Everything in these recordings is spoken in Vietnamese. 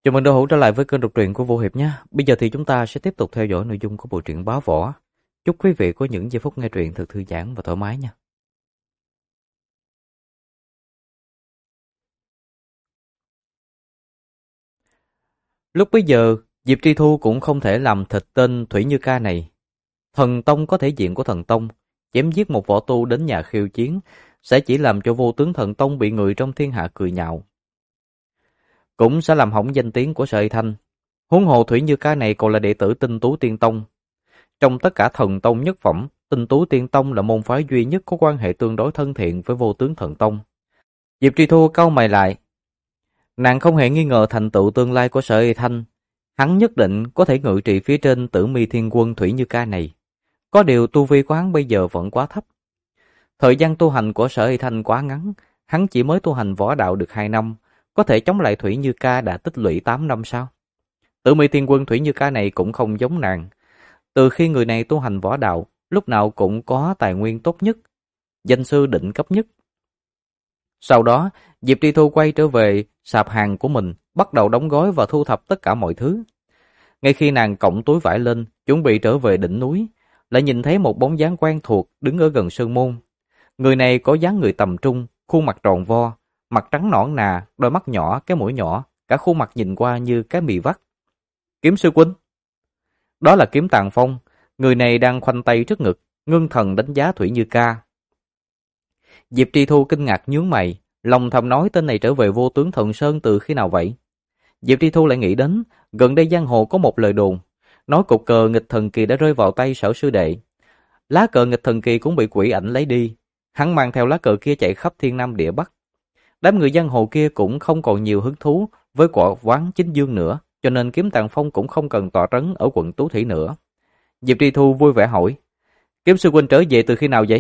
Chào mừng đội hữu trở lại với kênh đọc truyện của Vô Hiệp nhé. Bây giờ thì chúng ta sẽ tiếp tục theo dõi nội dung của bộ truyện Bá Võ. Chúc quý vị có những giây phút nghe truyện thật thư giãn và thoải mái nha. Lúc bấy giờ, Diệp Tri Thu cũng không thể làm thịt tên Thủy Như Ca này. Thần tông có thể diện của thần tông, chém giết một võ tu đến nhà khiêu chiến sẽ chỉ làm cho vô tướng thần tông bị người trong thiên hạ cười nhạo. Cũng sẽ làm hỏng danh tiếng của Sợi Thanh. Huống hồ Thủy Như Ca này còn là đệ tử Tinh Tú Tiên Tông. Trong tất cả thần tông nhất phẩm, Tinh Tú Tiên Tông là môn phái duy nhất có quan hệ tương đối thân thiện với vô tướng thần tông. Diệp Tri Thu cau mày lại. Nàng không hề nghi ngờ thành tựu tương lai của Sở Y Thanh. Hắn nhất định có thể ngự trị phía trên Tử Mi Thiên Quân Thủy Như Ca này. Có điều tu vi của hắn bây giờ vẫn quá thấp. Thời gian tu hành của Sở Y Thanh quá ngắn. Hắn chỉ mới tu hành võ đạo được 2 năm. Có thể chống lại Thủy Như Ca đã tích lũy 8 năm sao? Tử Mi Thiên Quân Thủy Như Ca này cũng không giống nàng. Từ khi người này tu hành võ đạo, lúc nào cũng có tài nguyên tốt nhất, danh sư đỉnh cấp nhất. Sau đó, Diệp Tri Thu quay trở về sạp hàng của mình, bắt đầu đóng gói và thu thập tất cả mọi thứ. Ngay khi nàng cõng túi vải lên, chuẩn bị trở về đỉnh núi, lại nhìn thấy một bóng dáng quen thuộc đứng ở gần sơn môn. Người này có dáng người tầm trung, khuôn mặt tròn vo, mặt trắng nõn nà, đôi mắt nhỏ, cái mũi nhỏ, cả khuôn mặt nhìn qua như cái mì vắt. Kiếm sư huynh. Đó là Kiếm Tàng Phong, người này đang khoanh tay trước ngực, ngưng thần đánh giá Thủy Như Ca. Diệp Tri Thu kinh ngạc nhướng mày, lòng thầm nói tên này trở về vô tướng thần sơn từ khi nào vậy? Diệp Tri Thu lại nghĩ đến, gần đây giang hồ có một lời đồn, nói cục cờ nghịch thần kỳ đã rơi vào tay Sở sư đệ. Lá cờ nghịch thần kỳ cũng bị quỷ ảnh lấy đi, hắn mang theo lá cờ kia chạy khắp thiên nam địa bắc. Đám người giang hồ kia cũng không còn nhiều hứng thú với quả quán chính dương nữa, cho nên Kiếm Tàng Phong cũng không cần tọa trấn ở quận Tú Thủy nữa. Diệp Tri Thu vui vẻ hỏi, Kiếm sư huynh trở về từ khi nào vậy?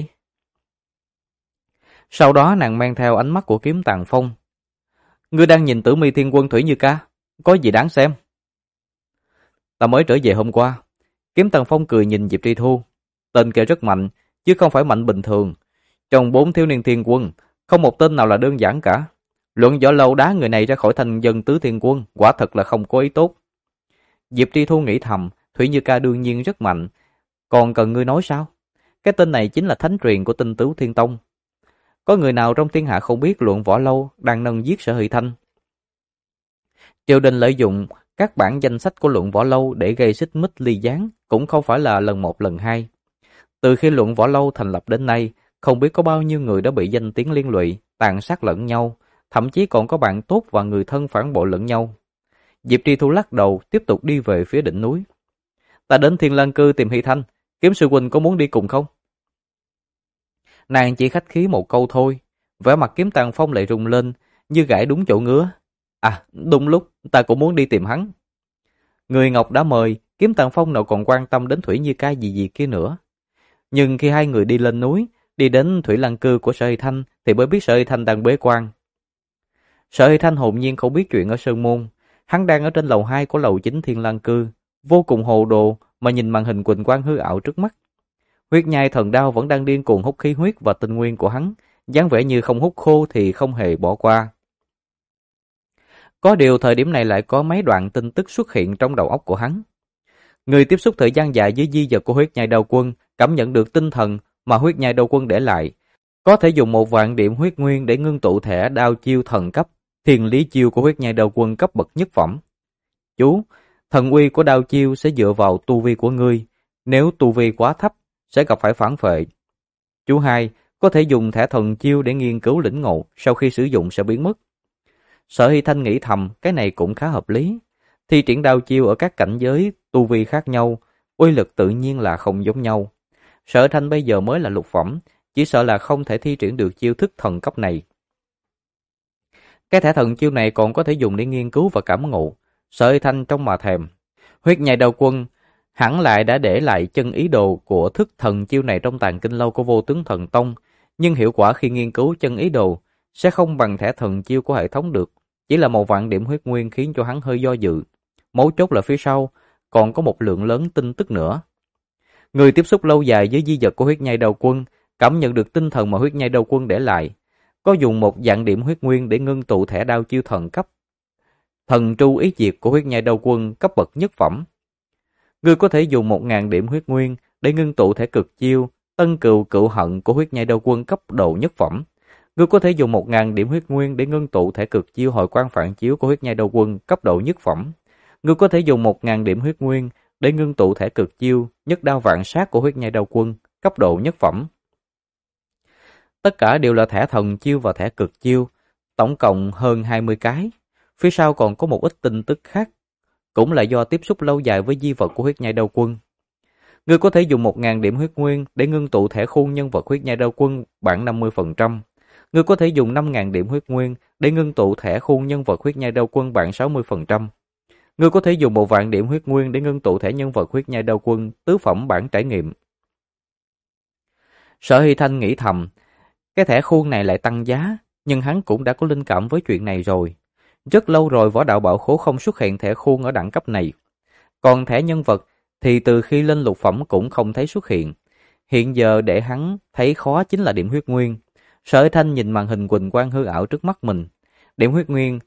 Sau đó nàng mang theo ánh mắt của Kiếm Tàng Phong. Ngươi đang nhìn Tử Mi Thiên Quân Thủy Như Ca, có gì đáng xem? Ta mới trở về hôm qua. Kiếm Tàng Phong cười nhìn Diệp Tri Thu. Tên kia rất mạnh, chứ không phải mạnh bình thường. Trong 4 thiếu niên thiên quân, không một tên nào là đơn giản cả. Luận võ lâu đá người này ra khỏi thành dân tứ thiên quân, quả thật là không có ý tốt. Diệp Tri Thu nghĩ thầm, Thủy Như Ca đương nhiên rất mạnh. Còn cần ngươi nói sao? Cái tên này chính là thánh truyền của Tinh Tú Thiên Tông. Có người nào trong thiên hạ không biết luận võ lâu đang nâng giết Sở Hỷ Thanh? Triều đình lợi dụng các bản danh sách của luận võ lâu để gây xích mích ly gián cũng không phải là lần một lần hai. Từ khi luận võ lâu thành lập đến nay, không biết có bao nhiêu người đã bị danh tiếng liên lụy, tàn sát lẫn nhau, thậm chí còn có bạn tốt và người thân phản bội lẫn nhau. Diệp Tri Thu lắc đầu, tiếp tục đi về phía đỉnh núi. Ta đến Thiên Lang Cư tìm Hỷ Thanh, Kiếm sư huynh có muốn đi cùng không? Nàng chỉ khách khí một câu thôi, vẻ mặt Kiếm Tàng Phong lại rung lên, như gãi đúng chỗ ngứa. À, đúng lúc, ta cũng muốn đi tìm hắn. Người Ngọc đã mời, Kiếm Tàng Phong nào còn quan tâm đến Thủy Như Ca gì kia nữa. Nhưng khi hai người đi lên núi, đi đến Thủy Lang Cư của Sở Hỷ Thanh, thì mới biết Sở Hỷ Thanh đang bế quan. Sở Hỷ Thanh hồn nhiên không biết chuyện ở Sơn Môn, hắn đang ở trên lầu 2 của lầu 9 Thiên Lang Cư, vô cùng hồ đồ mà nhìn màn hình quỳnh quang hư ảo trước mắt. Huyết nhai thần đao vẫn đang điên cuồng hút khí huyết và tinh nguyên của hắn, dáng vẻ như không hút khô thì không hề bỏ qua. Có điều thời điểm này lại có mấy đoạn tin tức xuất hiện trong đầu óc của hắn. Người tiếp xúc thời gian dài với di vật của huyết nhai đao quân cảm nhận được tinh thần mà huyết nhai đao quân để lại. Có thể dùng 1.000 điểm huyết nguyên để ngưng tụ thẻ đao chiêu thần cấp, thiên lý chiêu của huyết nhai đao quân cấp bậc nhất phẩm. Chú, thần uy của đao chiêu sẽ dựa vào tu vi của ngươi, nếu tu vi quá thấp sẽ gặp phải phản phệ. Chú 2, có thể dùng thẻ thần chiêu để nghiên cứu lĩnh ngộ, sau khi sử dụng sẽ biến mất. Sở Hỷ Thanh nghĩ thầm, cái này cũng khá hợp lý. Thi triển đao chiêu ở các cảnh giới tu vi khác nhau, uy lực tự nhiên là không giống nhau. Sở Hỷ Thanh bây giờ mới là lục phẩm, chỉ sợ là không thể thi triển được chiêu thức thần cấp này. Cái thẻ thần chiêu này còn có thể dùng để nghiên cứu và cảm ngộ. Sở Hỷ Thanh trong mà thèm. Huyết nhai đao quân hẳn lại đã để lại chân ý đồ của thức thần chiêu này trong tàng kinh lâu của Vô Tướng Thần Tông, nhưng hiệu quả khi nghiên cứu chân ý đồ sẽ không bằng thẻ thần chiêu của hệ thống được, chỉ là 1.000 điểm huyết nguyên khiến cho hắn hơi do dự. Mấu chốt là phía sau còn có một lượng lớn tin tức nữa. Người tiếp xúc lâu dài với di vật của huyết nhai đao quân cảm nhận được tinh thần mà huyết nhai đao quân để lại, có dùng 1.000 điểm huyết nguyên để ngưng tụ thẻ đao chiêu thần cấp. Thần tru ý diệt của huyết nhai đao quân cấp bậc nhất phẩm. Ngươi có thể dùng 1.000 điểm huyết nguyên để ngưng tụ thể cực chiêu Tân Cừu Cựu Hận của huyết nhai đao quân cấp độ nhất phẩm. Ngươi có thể dùng 1.000 điểm huyết nguyên để ngưng tụ thể cực chiêu Hồi quang phản chiếu của huyết nhai đao quân cấp độ nhất phẩm. Ngươi có thể dùng 1.000 điểm huyết nguyên để ngưng tụ thể cực chiêu Nhất Đao Vạn Sát của huyết nhai đao quân cấp độ nhất phẩm. Tất cả đều là thẻ thần chiêu và thẻ cực chiêu, tổng cộng hơn 20 cái. Phía sau còn có một ít tin tức khác, cũng là do tiếp xúc lâu dài với di vật của huyết nhai đao quân. Ngươi có thể dùng 1.000 điểm huyết nguyên để ngưng tụ thẻ khuôn nhân vật huyết nhai đao quân bản 50%. Ngươi có thể dùng 5.000 điểm huyết nguyên để ngưng tụ thẻ khuôn nhân vật huyết nhai đao quân bản 60%. Ngươi có thể dùng 1.000 điểm huyết nguyên để ngưng tụ thẻ nhân vật huyết nhai đao quân tứ phẩm bản trải nghiệm. Sở Hy Thanh nghĩ thầm, cái thẻ khuôn này lại tăng giá, nhưng hắn cũng đã có linh cảm với chuyện này rồi. Rất lâu rồi võ đạo bảo khố không xuất hiện thẻ khuôn ở đẳng cấp này. Còn thẻ nhân vật thì từ khi lên lục phẩm cũng không thấy xuất hiện. Hiện giờ để hắn thấy khó chính là điểm huyết nguyên. Sở Hy Thanh nhìn màn hình quỳnh quang hư ảo trước mắt mình. Điểm huyết nguyên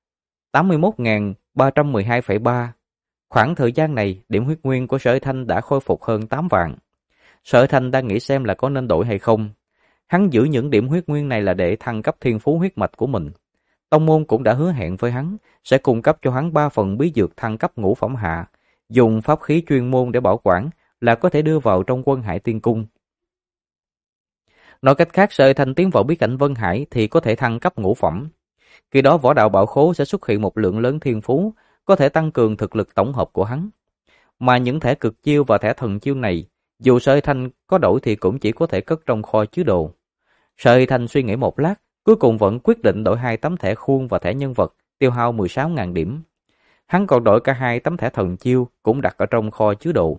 81.312,3. Khoảng thời gian này, điểm huyết nguyên của Sở Hy Thanh đã khôi phục hơn 8 vạn. Sở Hy Thanh đang nghĩ xem là có nên đổi hay không. Hắn giữ những điểm huyết nguyên này là để thăng cấp thiên phú huyết mạch của mình. Tông môn cũng đã hứa hẹn với hắn, sẽ cung cấp cho hắn 3 phần bí dược thăng cấp ngũ phẩm hạ, dùng pháp khí chuyên môn để bảo quản là có thể đưa vào trong Quân Hải Tiên Cung. Nói cách khác, Sở Hy Thanh tiến vào bí cảnh Vân Hải thì có thể thăng cấp ngũ phẩm. Khi đó võ đạo bảo khố sẽ xuất hiện một lượng lớn thiên phú, có thể tăng cường thực lực tổng hợp của hắn. Mà những thẻ cực chiêu và thẻ thần chiêu này, dù Sở Hy Thanh có đổi thì cũng chỉ có thể cất trong kho chứa đồ. Sở Hy Thanh suy nghĩ một lát, cuối cùng vẫn quyết định đổi 2 tấm thẻ khuôn và thẻ nhân vật, tiêu hao 16.000 điểm. Hắn còn đổi cả 2 tấm thẻ thần chiêu, cũng đặt ở trong kho chứa đồ.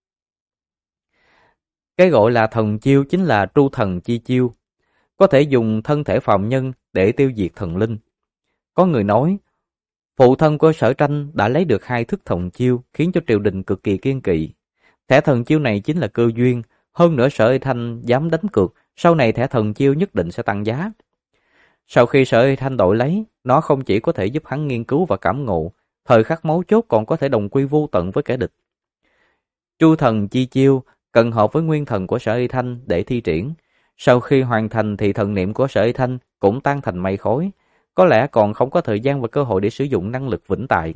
Cái gọi là thần chiêu chính là tru thần chi chiêu, có thể dùng thân thể phàm nhân để tiêu diệt thần linh. Có người nói, phụ thân của Sở Tranh đã lấy được 2 thức thần chiêu, khiến cho triều đình cực kỳ kiêng kỵ. Thẻ thần chiêu này chính là cơ duyên, hơn nữa Sở Hy Thanh dám đánh cược, sau này thẻ thần chiêu nhất định sẽ tăng giá. Sau khi Sở Hy Thanh đổi lấy, nó không chỉ có thể giúp hắn nghiên cứu và cảm ngộ, thời khắc mấu chốt còn có thể đồng quy vô tận với kẻ địch. Tru thần chi chiêu cần hợp với nguyên thần của Sở Hy Thanh để thi triển. Sau khi hoàn thành thì thần niệm của Sở Hy Thanh cũng tan thành mây khói, có lẽ còn không có thời gian và cơ hội để sử dụng năng lực vĩnh tại.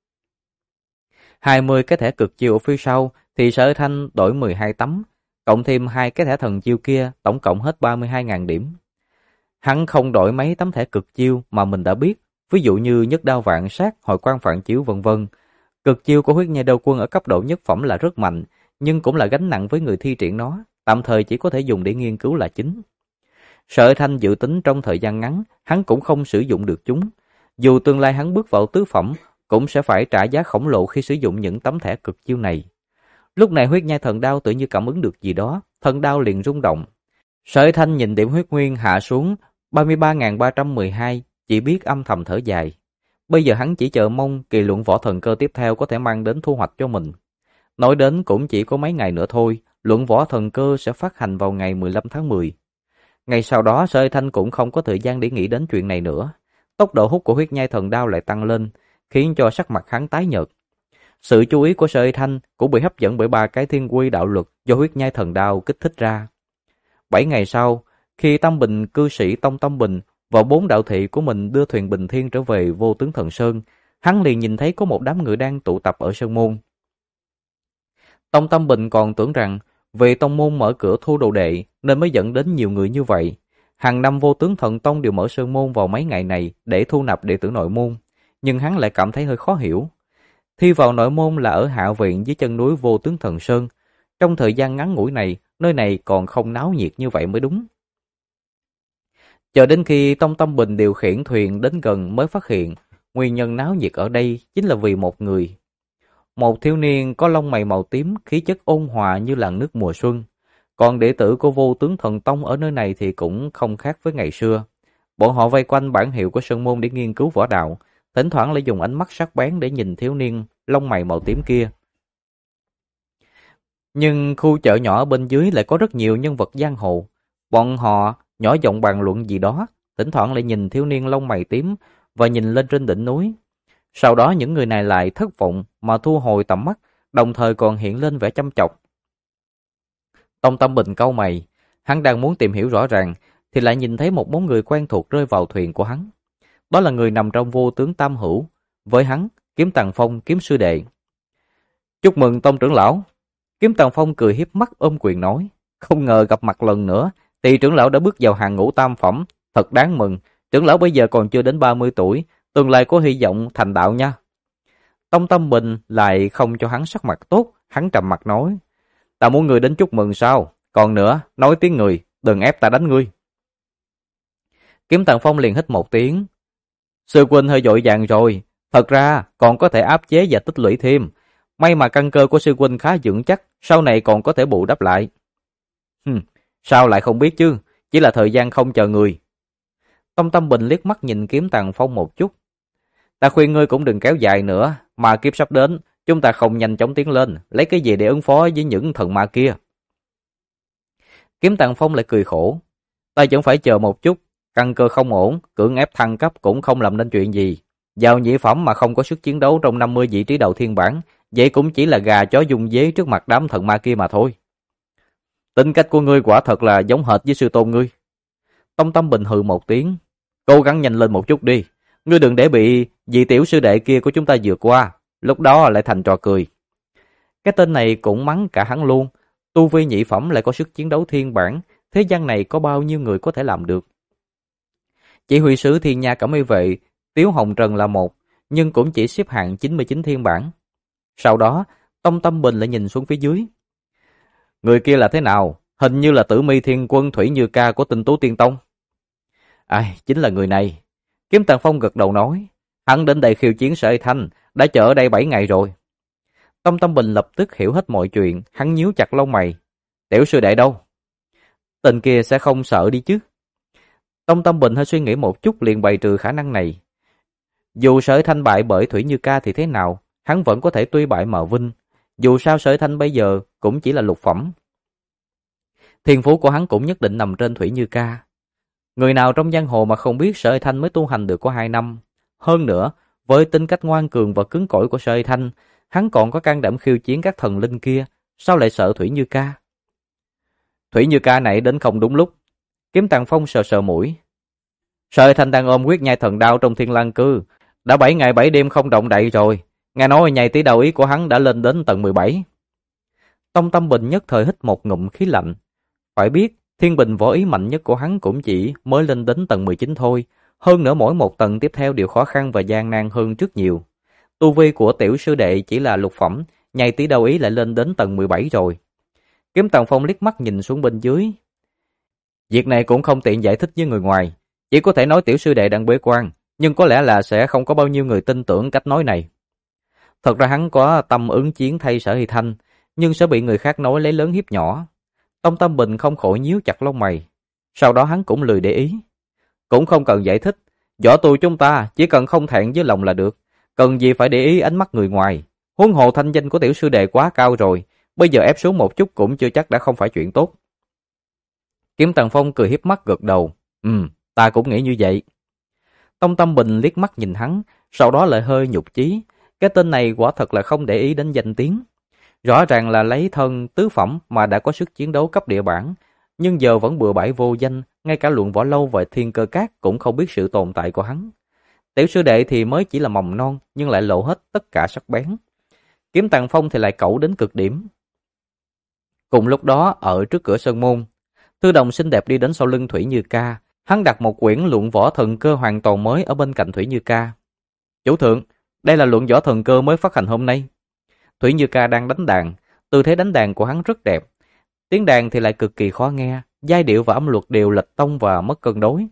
20 cái thẻ cực chiêu ở phía sau thì Sở Hy Thanh đổi 12 tấm, cộng thêm 2 cái thẻ thần chiêu kia, tổng cộng hết 32.000 điểm. Hắn không đổi mấy tấm thẻ cực chiêu mà mình đã biết, ví dụ như Nhất Đao Vạn Sát, Hồi Quang Phản Chiếu vân vân. Cực chiêu của huyết nhai đao quân ở cấp độ nhất phẩm là rất mạnh, nhưng cũng là gánh nặng với người thi triển nó, tạm thời chỉ có thể dùng để nghiên cứu là chính. Sở Hy Thanh dự tính trong thời gian ngắn, hắn cũng không sử dụng được chúng. Dù tương lai hắn bước vào tứ phẩm, cũng sẽ phải trả giá khổng lồ khi sử dụng những tấm thẻ cực chiêu này. Lúc này huyết nhai thần đao tự như cảm ứng được gì đó, thần đao liền rung động. Sở Hy Thanh nhìn điểm huyết nguyên hạ xuống 33.312, chỉ biết âm thầm thở dài. Bây giờ hắn chỉ chờ mong kỳ luận võ thần cơ tiếp theo có thể mang đến thu hoạch cho mình. Nói đến cũng chỉ có mấy ngày nữa thôi, luận võ thần cơ sẽ phát hành vào ngày 15 tháng 10. Ngày sau đó Sở Hy Thanh cũng không có thời gian để nghĩ đến chuyện này nữa. Tốc độ hút của huyết nhai thần đao lại tăng lên, khiến cho sắc mặt hắn tái nhợt. Sự chú ý của Sở Hy Thanh cũng bị hấp dẫn bởi 3 cái thiên quy đạo luật do huyết nhai thần đao kích thích ra. 7 ngày sau, khi Tâm Bình cư sĩ Tông Tâm Bình và 4 đạo thị của mình đưa thuyền Bình Thiên trở về Vô Tướng Thần Sơn, hắn liền nhìn thấy có một đám người đang tụ tập ở sơn môn. Tông Tâm Bình còn tưởng rằng vì tông môn mở cửa thu đồ đệ nên mới dẫn đến nhiều người như vậy. Hàng năm Vô Tướng Thần Tông đều mở sơn môn vào mấy ngày này để thu nạp đệ tử nội môn, nhưng hắn lại cảm thấy hơi khó hiểu. Thi vào nội môn là ở hạ viện dưới chân núi Vô Tướng Thần Sơn. Trong thời gian ngắn ngủi này, nơi này còn không náo nhiệt như vậy mới đúng. Chờ đến khi Tông Tâm Bình điều khiển thuyền đến gần mới phát hiện, nguyên nhân náo nhiệt ở đây chính là vì một người. Một thiếu niên có lông mày màu tím, khí chất ôn hòa như làn nước mùa xuân. Còn đệ tử của Vô Tướng Thần Tông ở nơi này thì cũng không khác với ngày xưa. Bọn họ vây quanh bản hiệu của sơn môn để nghiên cứu võ đạo, thỉnh thoảng lại dùng ánh mắt sắc bén để nhìn thiếu niên lông mày màu tím kia. Nhưng khu chợ nhỏ bên dưới lại có rất nhiều nhân vật giang hồ. Bọn họ nhỏ giọng bàn luận gì đó, thỉnh thoảng lại nhìn thiếu niên lông mày tím và nhìn lên trên đỉnh núi. Sau đó những người này lại thất vọng mà thu hồi tầm mắt, đồng thời còn hiện lên vẻ chăm chọc. Tông Tâm Bình cau mày, hắn đang muốn tìm hiểu rõ ràng thì lại nhìn thấy một bóng người quen thuộc rơi vào thuyền của hắn. Đó là người nằm trong vô tướng tam hữu, với hắn, Kiếm Tàng Phong, Kiếm sư đệ. Chúc mừng Tông trưởng lão. Kiếm Tàng Phong cười hiếp mắt ôm quyền nói, không ngờ gặp mặt lần nữa, thì trưởng lão đã bước vào hàng ngũ tam phẩm, thật đáng mừng. Trưởng lão bây giờ còn chưa đến 30 tuổi, tương lai có hy vọng thành đạo nha. Tông Tâm Bình lại không cho hắn sắc mặt tốt, hắn trầm mặt nói, ta muốn ngươi đến chúc mừng sao? Còn nữa, nói tiếng người, đừng ép ta đánh ngươi. Kiếm Tàng Phong liền hít một tiếng. Sư huynh hơi vội vàng rồi, thật ra còn có thể áp chế và tích lũy thêm. May mà căn cơ của sư huynh khá vững chắc, sau này còn có thể bù đắp lại. Sao lại không biết chứ, chỉ là thời gian không chờ người. Tông Tâm Bình liếc mắt nhìn Kiếm Tàng Phong một chút. Ta khuyên ngươi cũng đừng kéo dài nữa, mà kiếp sắp đến, chúng ta không nhanh chóng tiến lên, lấy cái gì để ứng phó với những thần ma kia. Kiếm Tàng Phong lại cười khổ. Ta vẫn phải chờ một chút, căn cơ không ổn, cưỡng ép thăng cấp cũng không làm nên chuyện gì. Vào nhị phẩm mà không có sức chiến đấu trong 50 vị trí đầu thiên bản, vậy cũng chỉ là gà chó dung dế trước mặt đám thần ma kia mà thôi. Tính cách của ngươi quả thật là giống hệt với sư tôn ngươi. Tông Tâm Bình hừ một tiếng. Cố gắng nhanh lên một chút đi. Ngươi đừng để bị vị tiểu sư đệ kia của chúng ta vượt qua, lúc đó lại thành trò cười. Cái tên này cũng mắng cả hắn luôn. Tu vi nhị phẩm lại có sức chiến đấu thiên bản, thế gian này có bao nhiêu người có thể làm được. Chỉ huy sứ Thiên Nha Cẩm Y Vệ, Tiếu Hồng Trần là một, nhưng cũng chỉ xếp hạng 99 thiên bản. Sau đó, Tông Tâm Bình lại nhìn xuống phía dưới. Người kia là thế nào? Hình như là Tử Mi Thiên Quân Thủy Như Ca của Tinh Tú Tiên Tông. Ai, chính là người này. Kiếm Tàng Phong gật đầu nói, hắn đến đây khiêu chiến Sở Thanh, đã chờ ở đây 7 ngày rồi. Tông Tâm Bình lập tức hiểu hết mọi chuyện, hắn nhíu chặt lông mày. Tiểu sư đệ đâu? Tên kia sẽ không sợ đi chứ? Tông Tâm Bình hơi suy nghĩ một chút liền bày trừ khả năng này. Dù Sở Thanh bại bởi Thủy Như Ca thì thế nào, hắn vẫn có thể tuy bại mà vinh. Dù sao Sở Thanh bây giờ cũng chỉ là lục phẩm. Thiên phú của hắn cũng nhất định nằm trên Thủy Như Ca. Người nào trong giang hồ mà không biết Sở Thanh mới tu hành được có 2 năm. Hơn nữa, với tính cách ngoan cường và cứng cỏi của Sở Thanh, hắn còn có can đảm khiêu chiến các thần linh kia, sao lại sợ Thủy Như Ca? Thủy Như Ca này đến không đúng lúc. Kiếm Tàng Phong sờ sờ mũi. Sở Thanh đang ôm huyết nhai thần đao trong Thiên Lang Cư, đã 7 ngày 7 đêm không động đậy rồi. Nghe nói nhai tí đầu ý của hắn đã lên đến tầng 17. Tông Tâm Bình nhất thời hít một ngụm khí lạnh. Phải biết, thiên bình võ ý mạnh nhất của hắn cũng chỉ mới lên đến tầng 19 thôi. Hơn nữa mỗi một tầng tiếp theo đều khó khăn và gian nan hơn rất nhiều. Tu vi của tiểu sư đệ chỉ là lục phẩm, nhai tí đầu ý lại lên đến tầng 17 rồi. Kiếm Tàng Phong liếc mắt nhìn xuống bên dưới. Việc này cũng không tiện giải thích với người ngoài, chỉ có thể nói tiểu sư đệ đang bế quan, nhưng có lẽ là sẽ không có bao nhiêu người tin tưởng cách nói này. Thật ra hắn có tâm ứng chiến thay Sở Hy Thanh, nhưng sẽ bị người khác nói lấy lớn hiếp nhỏ. Tông Tâm Bình không khỏi nhíu chặt lông mày. Sau đó hắn cũng lười để ý. Cũng không cần giải thích, võ tu chúng ta chỉ cần không thẹn với lòng là được, cần gì phải để ý ánh mắt người ngoài. Huống hồ thanh danh của tiểu sư đệ quá cao rồi, bây giờ ép xuống một chút cũng chưa chắc đã không phải chuyện tốt. Kiếm Tàng Phong cười hiếp mắt gật đầu. Ta cũng nghĩ như vậy. Tông Tâm Bình liếc mắt nhìn hắn, sau đó lại hơi nhục chí. Cái tên này quả thật là không để ý đến danh tiếng. Rõ ràng là lấy thân tứ phẩm mà đã có sức chiến đấu cấp địa bản, nhưng giờ vẫn bừa bãi vô danh, ngay cả Luận Võ Lâu và Thiên Cơ Các cũng không biết sự tồn tại của hắn. Tiểu sư đệ thì mới chỉ là mầm non, nhưng lại lộ hết tất cả sắc bén. Kiếm Tàng Phong thì lại cẩu đến cực điểm. Cùng lúc đó, ở trước cửa sơn môn, Thư Đồng xinh đẹp đi đến sau lưng Thủy Như Ca. Hắn đặt một quyển luận võ thần cơ hoàn toàn mới ở bên cạnh Thủy Như Ca. Chủ thượng, đây là luận võ thần cơ mới phát hành hôm nay. Thủy Như Ca đang đánh đàn, tư thế đánh đàn của hắn rất đẹp. Tiếng đàn thì lại cực kỳ khó nghe, giai điệu và âm luật đều lệch tông và mất cân đối.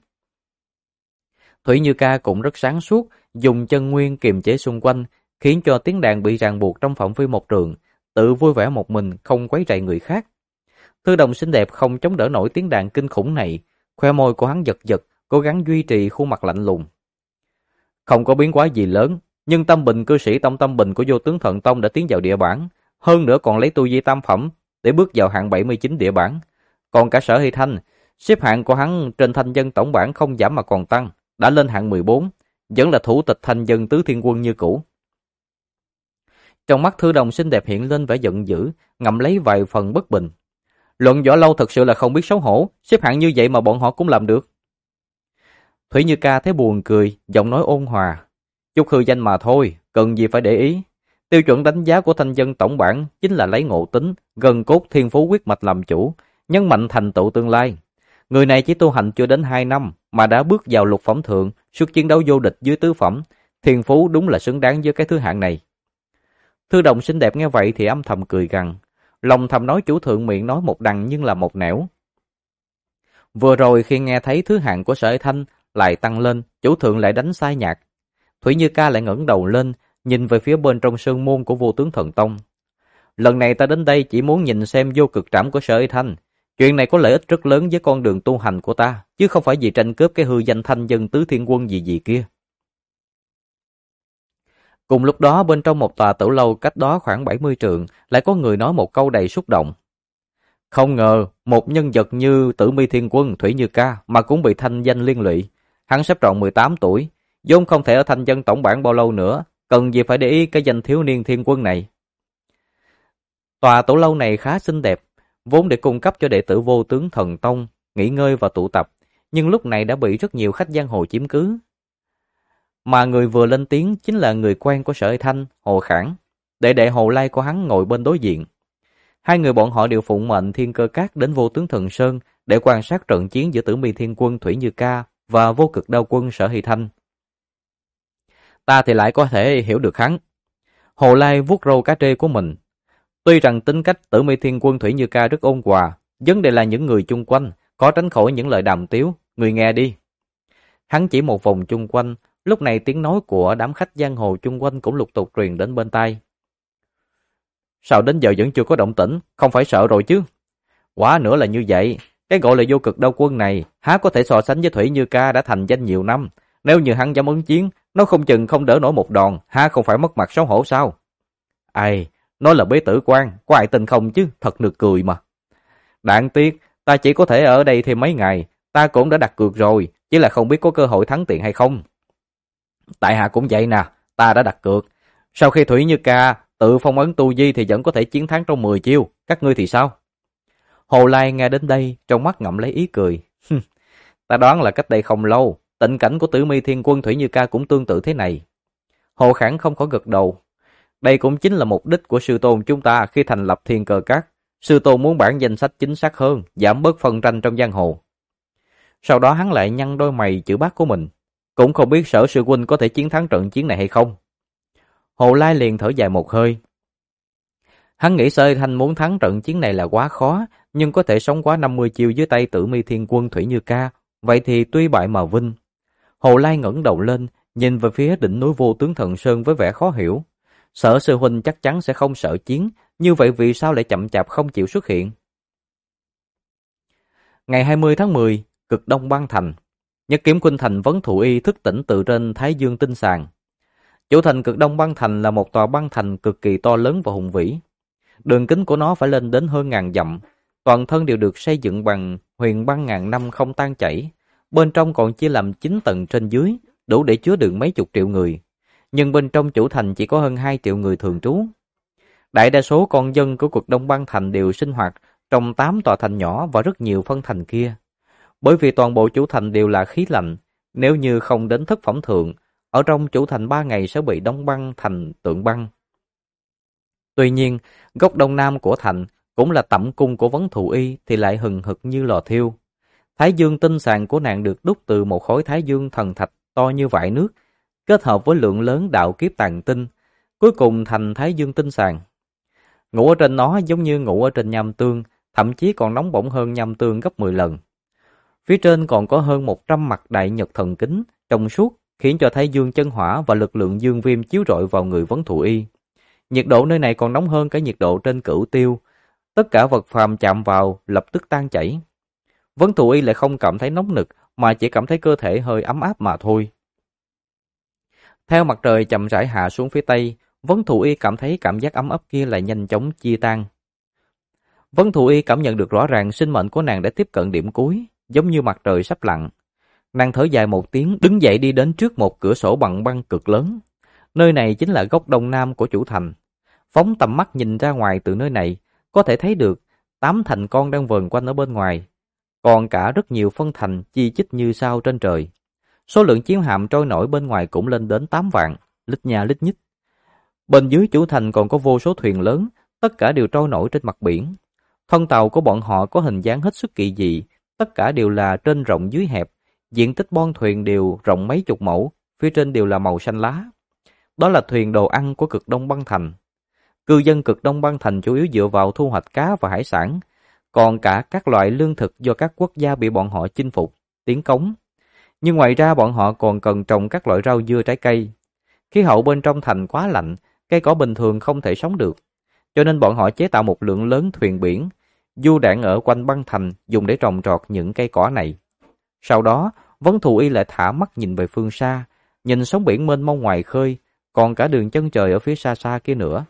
Thủy Như Ca cũng rất sáng suốt, dùng chân nguyên kiềm chế xung quanh, khiến cho tiếng đàn bị ràng buộc trong phạm vi một trường, tự vui vẻ một mình, không quấy rầy người khác. Thư Đồng xinh đẹp không chống đỡ nổi tiếng đàn kinh khủng này, khoe môi của hắn giật giật, cố gắng duy trì khuôn mặt lạnh lùng. Không có biến hóa gì lớn, nhưng tâm bình cư sĩ Tông Tâm Bình của Vô Tướng Thần Tông đã tiến vào địa bản, hơn nữa còn lấy tu vi tam phẩm để bước vào hạng 79 địa bản. Còn cả Sở Hy Thanh, xếp hạng của hắn trên thanh dân tổng bảng không giảm mà còn tăng, đã lên hạng 14, vẫn là thủ tịch Thanh Dân Tứ Thiên Quân như cũ. Trong mắt Thư Đồng xinh đẹp hiện lên vẻ giận dữ, ngậm lấy vài phần bất bình. Luận Võ Lâu thật sự là không biết xấu hổ, xếp hạng như vậy mà bọn họ cũng làm được. Thủy Như Ca thấy buồn cười, giọng nói ôn hòa. Chút hư danh mà thôi, cần gì phải để ý. Tiêu chuẩn đánh giá của Thanh Dân tổng bản chính là lấy ngộ tính, gân cốt thiên phú quyết mạch làm chủ, nhấn mạnh thành tựu tương lai. Người này chỉ tu hành chưa đến 2 năm mà đã bước vào lục phẩm thượng, sức chiến đấu vô địch dưới tứ phẩm, thiên phú đúng là xứng đáng với cái thứ hạng này. Thư Đồng xinh đẹp nghe vậy thì âm thầm cười gằn, lòng thầm nói chủ thượng miệng nói một đằng nhưng là một nẻo. Vừa rồi khi nghe thấy thứ hạng của Sở Thanh lại tăng lên, chủ thượng lại đánh sai nhạc. Thủy Như Ca lại ngẩng đầu lên, nhìn về phía bên trong sơn môn của Vô Tướng Thần Tông. Lần này ta đến đây chỉ muốn nhìn xem vô cực trảm của Sở Thanh. Chuyện này có lợi ích rất lớn với con đường tu hành của ta, chứ không phải vì tranh cướp cái hư danh Thanh Dân Tứ Thiên Quân gì kia. Cùng lúc đó bên trong một tòa tử lâu cách đó khoảng 70 trượng, lại có người nói một câu đầy xúc động. Không ngờ, một nhân vật như Tử Mi Thiên Quân, Thủy Như Ca mà cũng bị thanh danh liên lụy. Hắn sắp tròn 18 tuổi, vốn không thể ở Thanh Dân tổng bản bao lâu nữa, cần gì phải để ý cái danh thiếu niên thiên quân này. Tòa tử lâu này khá xinh đẹp, vốn để cung cấp cho đệ tử Vô Tướng Thần Tông nghỉ ngơi và tụ tập, nhưng lúc này đã bị rất nhiều khách giang hồ chiếm cứ. Mà người vừa lên tiếng chính là người quen của Sở Thanh, Hồ Khảng, đệ Hồ Lai của hắn ngồi bên đối diện. Hai người bọn họ đều phụng mệnh Thiên Cơ Các đến Vô Tướng Thần Sơn để quan sát trận chiến giữa Tử Mi Thiên Quân Thủy Như Ca và Vô Cực Đao Quân Sở Hy Thanh. Ta thì lại có thể hiểu được hắn. Hồ Lai vuốt râu cá trê của mình. Tuy rằng tính cách Tử Mi Thiên Quân Thủy Như Ca rất ôn hòa, vấn đề là những người chung quanh có tránh khỏi những lời đàm tiếu, người nghe đi. Hắn chỉ một vòng chung quanh, lúc này tiếng nói của đám khách giang hồ chung quanh cũng lục tục truyền đến bên tai. Sao đến giờ vẫn chưa có động tĩnh, không phải sợ rồi chứ? Quá nữa là như vậy, cái gọi là Vô Cực Đao Quân này há có thể so sánh với Thủy Như Ca đã thành danh nhiều năm. Nếu như hắn dám ứng chiến, nó không chừng không đỡ nổi một đòn, há không phải mất mặt xấu hổ sao? Ai, nói là bế tử quan, có ai tin không chứ, thật nực cười mà. Đáng tiếc, ta chỉ có thể ở đây thêm mấy ngày, ta cũng đã đặt cược rồi, chỉ là không biết có cơ hội thắng tiền hay không. Tại hạ cũng vậy nè, ta đã đặt cược. Sau khi Thủy Như Ca tự phong ấn tu vi thì vẫn có thể chiến thắng trong 10 chiêu, các ngươi thì sao? Hồ Lai nghe đến đây, trong mắt ngậm lấy ý cười. Ta đoán là cách đây không lâu, tình cảnh của Tử Mi Thiên Quân Thủy Như Ca cũng tương tự thế này. Hồ Khảng không có gật đầu. Đây cũng chính là mục đích của sư tôn chúng ta khi thành lập Thiên Cơ Các. Sư tôn muốn bản danh sách chính xác hơn, giảm bớt phân tranh trong giang hồ. Sau đó hắn lại nhăn đôi mày chữ bát của mình. Cũng không biết Sở sư huynh có thể chiến thắng trận chiến này hay không. Hồ Lai liền thở dài một hơi. Hắn nghĩ Sở Thanh muốn thắng trận chiến này là quá khó, nhưng có thể sống quá 50 chiêu dưới tay Tử Mi Thiên Quân Thủy Như Ca, vậy thì tuy bại mà vinh. Hồ Lai ngẩng đầu lên, nhìn về phía đỉnh núi Vô Tướng Thần Sơn với vẻ khó hiểu. Sở sư huynh chắc chắn sẽ không sợ chiến, như vậy vì sao lại chậm chạp không chịu xuất hiện? Ngày 20 tháng 10, cực đông băng thành. Nhất kiếm khuynh thành Vấn Thụ Y thức tỉnh từ trên Thái Dương tinh sàng. Chủ thành cực đông băng thành là một tòa băng thành cực kỳ to lớn và hùng vĩ. Đường kính của nó phải lên đến hơn 1000 dặm. Toàn thân đều được xây dựng bằng huyền băng ngàn năm không tan chảy. Bên trong còn chia làm 9 tầng trên dưới, đủ để chứa đựng mấy chục triệu người. Nhưng bên trong chủ thành chỉ có hơn 2 triệu người thường trú. Đại đa số con dân của cực đông băng thành đều sinh hoạt trong 8 tòa thành nhỏ và rất nhiều phân thành kia. Bởi vì toàn bộ chủ thành đều là khí lạnh, nếu như không đến thất phẩm thượng, ở trong chủ thành 3 ngày sẽ bị đóng băng thành tượng băng. Tuy nhiên, góc đông nam của thành, cũng là tẩm cung của Vấn Thụ Y thì lại hừng hực như lò thiêu. Thái dương tinh sàng của nàng được đúc từ một khối thái dương thần thạch to như vại nước, kết hợp với lượng lớn đạo kiếp tàn tinh, cuối cùng thành thái dương tinh sàng. Ngủ ở trên nó giống như ngủ ở trên nham tương, thậm chí còn nóng bỏng hơn nham tương gấp 10 lần. Phía trên còn có hơn 100 mặt đại nhật thần kính, trong suốt, khiến cho thái dương chân hỏa và lực lượng dương viêm chiếu rọi vào người Vấn Thụ Y. Nhiệt độ nơi này còn nóng hơn cả nhiệt độ trên Cửu Tiêu. Tất cả vật phàm chạm vào lập tức tan chảy. Vấn Thụ Y lại không cảm thấy nóng nực, mà chỉ cảm thấy cơ thể hơi ấm áp mà thôi. Theo mặt trời chậm rãi hạ xuống phía tây, Vấn Thụ Y cảm thấy cảm giác ấm áp kia lại nhanh chóng chia tan. Vấn Thụ Y cảm nhận được rõ ràng sinh mệnh của nàng đã tiếp cận điểm cuối, giống như mặt trời sắp lặn. Nàng thở dài một tiếng, đứng dậy đi đến trước một cửa sổ bằng băng cực lớn. Nơi này chính là góc đông nam của chủ thành. Phóng tầm mắt nhìn ra ngoài từ nơi này, có thể thấy được 8 thành con đang vờn quanh ở bên ngoài. Còn cả rất nhiều phân thành chi chít như sao trên trời. Số lượng chiến hạm trôi nổi bên ngoài cũng lên đến 8 vạn, lít nha lít nhít. Bên dưới chủ thành còn có vô số thuyền lớn, tất cả đều trôi nổi trên mặt biển. Thân tàu của bọn họ có hình dáng hết sức kỳ dị, tất cả đều là trên rộng dưới hẹp, diện tích bon thuyền đều rộng mấy chục mẫu, phía trên đều là màu xanh lá. Đó là thuyền đồ ăn của cực Đông Băng Thành. Cư dân cực Đông Băng Thành chủ yếu dựa vào thu hoạch cá và hải sản, còn cả các loại lương thực do các quốc gia bị bọn họ chinh phục, tiến cống. Nhưng ngoài ra bọn họ còn cần trồng các loại rau dưa trái cây. Khí hậu bên trong thành quá lạnh, cây cỏ bình thường không thể sống được, cho nên bọn họ chế tạo một lượng lớn thuyền biển, du đãng ở quanh băng thành dùng để trồng trọt những cây cỏ này. Sau đó, Vấn Thù Y lại thả mắt nhìn về phương xa, nhìn sóng biển mênh mông ngoài khơi, còn cả đường chân trời ở phía xa xa kia nữa.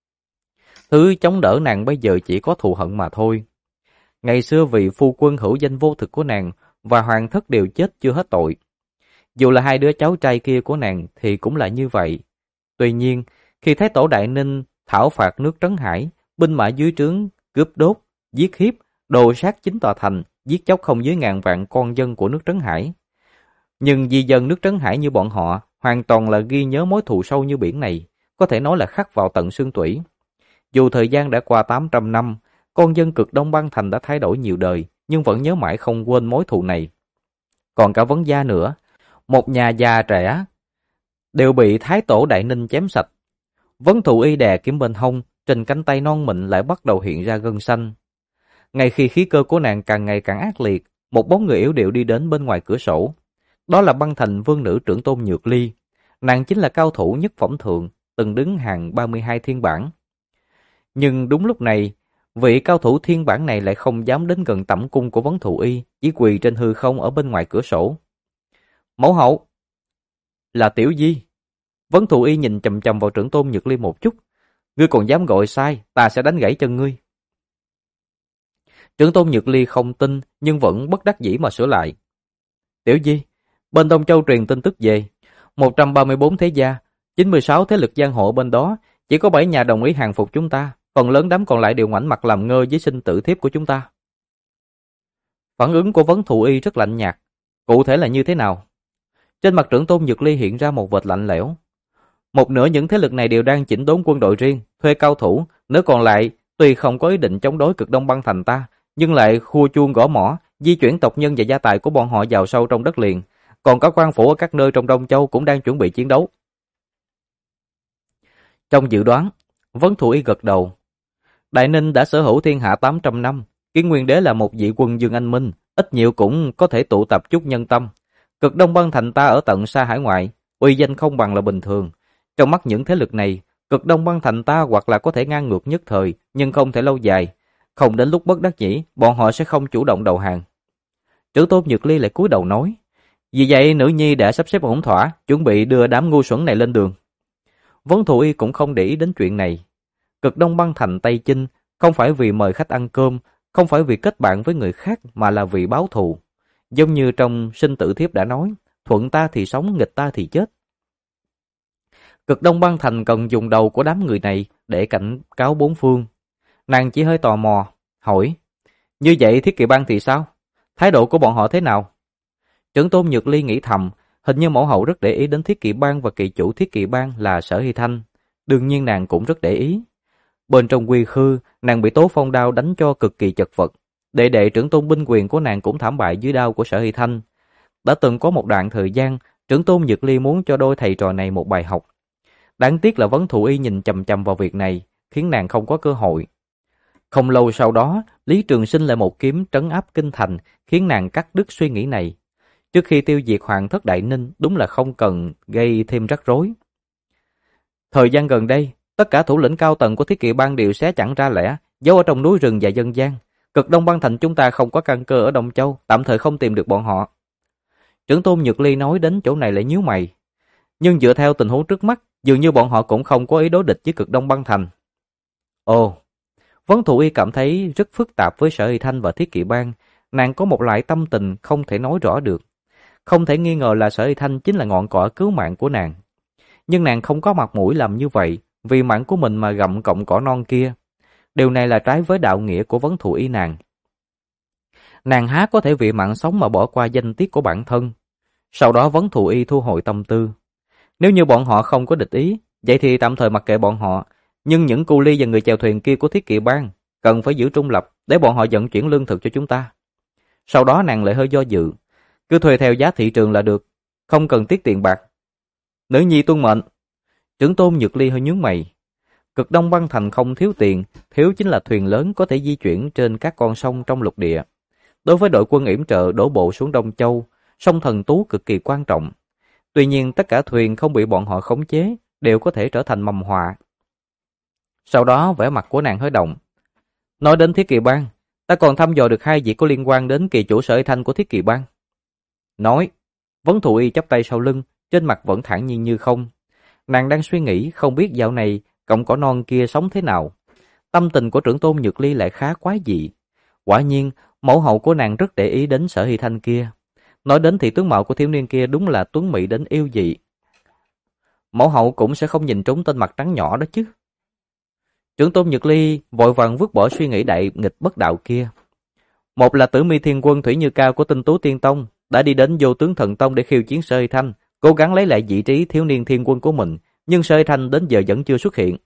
Thứ chống đỡ nàng bây giờ chỉ có thù hận mà thôi. Ngày xưa vị phu quân hữu danh vô thực của nàng và hoàng thất đều chết chưa hết tội. Dù là hai đứa cháu trai kia của nàng thì cũng là như vậy. Tuy nhiên, khi Thái Tổ Đại Ninh thảo phạt nước Trấn Hải, binh mã dưới trướng cướp đốt, giết hiếp, đồ sát chính tòa thành, giết chóc không dưới ngàn vạn con dân của nước Trấn Hải. Nhưng di dân nước Trấn Hải như bọn họ hoàn toàn là ghi nhớ mối thù sâu như biển này, có thể nói là khắc vào tận xương tủy. Dù thời gian đã qua 800 năm, con dân cực Đông Băng Thành đã thay đổi nhiều đời, nhưng vẫn nhớ mãi không quên mối thù này. Còn cả Vấn Gia nữa, một nhà già trẻ đều bị Thái Tổ Đại Ninh chém sạch. Vấn Thù Y đè kiếm bên hông, trên cánh tay non mịn lại bắt đầu hiện ra gân xanh. Ngay khi khí cơ của nàng càng ngày càng ác liệt, một bóng người yếu điệu đi đến bên ngoài cửa sổ. Đó là Băng Thành vương nữ trưởng tôn Nhược Ly. Nàng chính là cao thủ nhất phẩm thượng, từng đứng hàng 32 thiên bản. Nhưng đúng lúc này, vị cao thủ thiên bản này lại không dám đến gần tẩm cung của Vấn Thù Y, chỉ quỳ trên hư không ở bên ngoài cửa sổ. Mẫu hậu! Là Tiểu Di! Vấn Thù Y nhìn chằm chằm vào trưởng tôn Nhược Ly một chút. Ngươi còn dám gọi sai, ta sẽ đánh gãy chân ngươi. Trưởng tôn Nhược Ly không tin, nhưng vẫn bất đắc dĩ mà sửa lại. Tiểu Di, bên Đông Châu truyền tin tức về, 134 thế gia, 96 thế lực giang hồ bên đó, chỉ có 7 nhà đồng ý hàng phục chúng ta, phần lớn đám còn lại đều ngoảnh mặt làm ngơ với sinh tử thiếp của chúng ta. Phản ứng của Vấn Thù Y rất lạnh nhạt. Cụ thể là như thế nào? Trên mặt trưởng tôn Nhược Ly hiện ra một vệt lạnh lẽo. Một nửa những thế lực này đều đang chỉnh đốn quân đội riêng, thuê cao thủ, nửa còn lại tuy không có ý định chống đối cực Đông Băng Thành ta, nhưng lại khua chuông gõ mõ, di chuyển tộc nhân và gia tài của bọn họ vào sâu trong đất liền, còn có quan phủ ở các nơi trong Đông Châu cũng đang chuẩn bị chiến đấu. Trong dự đoán, Vấn Thù Y gật đầu. Đại Ninh đã sở hữu thiên hạ 800 năm, Kiến Nguyên Đế là một vị quân dương anh minh, ít nhiều cũng có thể tụ tập chút nhân tâm. Cực Đông Băng Thành ta ở tận xa hải ngoại, uy danh không bằng là bình thường. Trong mắt những thế lực này, Cực Đông Băng Thành ta hoặc là có thể ngang ngược nhất thời, nhưng không thể lâu dài. Không đến lúc bất đắc dĩ, bọn họ sẽ không chủ động đầu hàng. Trưởng tôn Nhược Ly lại cúi đầu nói, vì vậy nữ nhi đã sắp xếp ổn thỏa, chuẩn bị đưa đám ngu xuẩn này lên đường. Vấn Thù Y cũng không để ý đến chuyện này. Cực Đông Băng Thành Tây Chinh không phải vì mời khách ăn cơm, không phải vì kết bạn với người khác, mà là vì báo thù. Giống như trong sinh tử thiếp đã nói, thuận ta thì sống, nghịch ta thì chết. Cực Đông Băng Thành cần dùng đầu của đám người này để cảnh cáo bốn phương. Nàng chỉ hơi tò mò, hỏi, như vậy Thiết Kỵ Bang thì sao? Thái độ của bọn họ thế nào? Trưởng tôn Nhược Ly nghĩ thầm, hình như mẫu hậu rất để ý đến Thiết Kỵ Bang và kỳ chủ Thiết Kỵ Bang là Sở Hy Thanh. Đương nhiên nàng cũng rất để ý. Bên trong quy khư, nàng bị Tố Phong đao đánh cho cực kỳ chật vật. Đệ đệ trưởng tôn binh quyền của nàng cũng thảm bại dưới đao của Sở Hy Thanh. Đã từng có một đoạn thời gian, trưởng tôn Nhược Ly muốn cho đôi thầy trò này một bài học. Đáng tiếc là Vấn Thù Y nhìn chằm chằm vào việc này, khiến nàng không có cơ hội. Không lâu sau đó, Lý Trường Sinh lại một kiếm trấn áp kinh thành, khiến nàng cắt đứt suy nghĩ này. Trước khi tiêu diệt Hoàng thất Đại Ninh, đúng là không cần gây thêm rắc rối. Thời gian gần đây, tất cả thủ lĩnh cao tầng của Thiết Kỵ Bang đều xé chẳng ra lẻ, giấu ở trong núi rừng và dân gian. Cực Đông Băng Thành chúng ta không có căn cơ ở Đông Châu, tạm thời không tìm được bọn họ. Trưởng tôn Nhược Ly nói đến chỗ này lại nhíu mày. Nhưng dựa theo tình huống trước mắt, dường như bọn họ cũng không có ý đối địch với Cực Đông Băng Thành. Ồ, Vấn Thù Y cảm thấy rất phức tạp với Sở Hy Thanh và Thiết Kỵ Bang. Nàng có một loại tâm tình không thể nói rõ được. Không thể nghi ngờ là Sở Y Thanh chính là ngọn cỏ cứu mạng của nàng. Nhưng nàng không có mặt mũi làm như vậy, vì mạng của mình mà gặm cọng cỏ non kia. Điều này là trái với đạo nghĩa của vấn thù y nàng. Nàng há có thể vì mạng sống mà bỏ qua danh tiết của bản thân. Sau đó vấn thù y thu hồi tâm tư. Nếu như bọn họ không có địch ý, vậy thì tạm thời mặc kệ bọn họ. Nhưng những cu ly và người chèo thuyền kia của Thiết Kỵ Bang cần phải giữ trung lập để bọn họ vận chuyển lương thực cho chúng ta. Sau đó nàng lại hơi do dự. Cứ thuê theo giá thị trường là được, không cần tiết tiền bạc. Nữ nhi tuân mệnh. Trưởng tôn Nhược Ly hơi nhướng mày. Cực Đông Băng Thành không thiếu tiền, thiếu chính là thuyền lớn có thể di chuyển trên các con sông trong lục địa. Đối với đội quân yểm trợ đổ bộ xuống Đông Châu, sông Thần Tú cực kỳ quan trọng. Tuy nhiên tất cả thuyền không bị bọn họ khống chế đều có thể trở thành mầm họa. Sau đó vẻ mặt của nàng hơi động. Nói đến Thiết Kỵ Bang, ta còn thăm dò được 2 vị có liên quan đến kỳ chủ Sở Y Thanh của Thiết Kỵ Bang. Nói, vấn thù y chắp tay sau lưng, trên mặt vẫn thản nhiên như không. Nàng đang suy nghĩ không biết dạo này cọng cỏ non kia sống thế nào. Tâm tình của trưởng tôn Nhược Ly lại khá quái dị. Quả nhiên, mẫu hậu của nàng rất để ý đến Sở Y Thanh kia. Nói đến thì tướng mạo của thiếu niên kia đúng là tuấn mỹ đến yêu dị. Mẫu hậu cũng sẽ không nhìn trúng tên mặt trắng nhỏ đó chứ. Trưởng tôn Nhược Ly vội vàng vứt bỏ suy nghĩ đại nghịch bất đạo kia. Một là Tử Mi Thiên Quân Thủy Như Cao của Tinh Tú Tiên Tông đã đi đến Vô Tướng Thần Tông để khiêu chiến Sở Y Thanh, cố gắng lấy lại vị trí thiếu niên thiên quân của mình, nhưng Sở Y Thanh đến giờ vẫn chưa xuất hiện.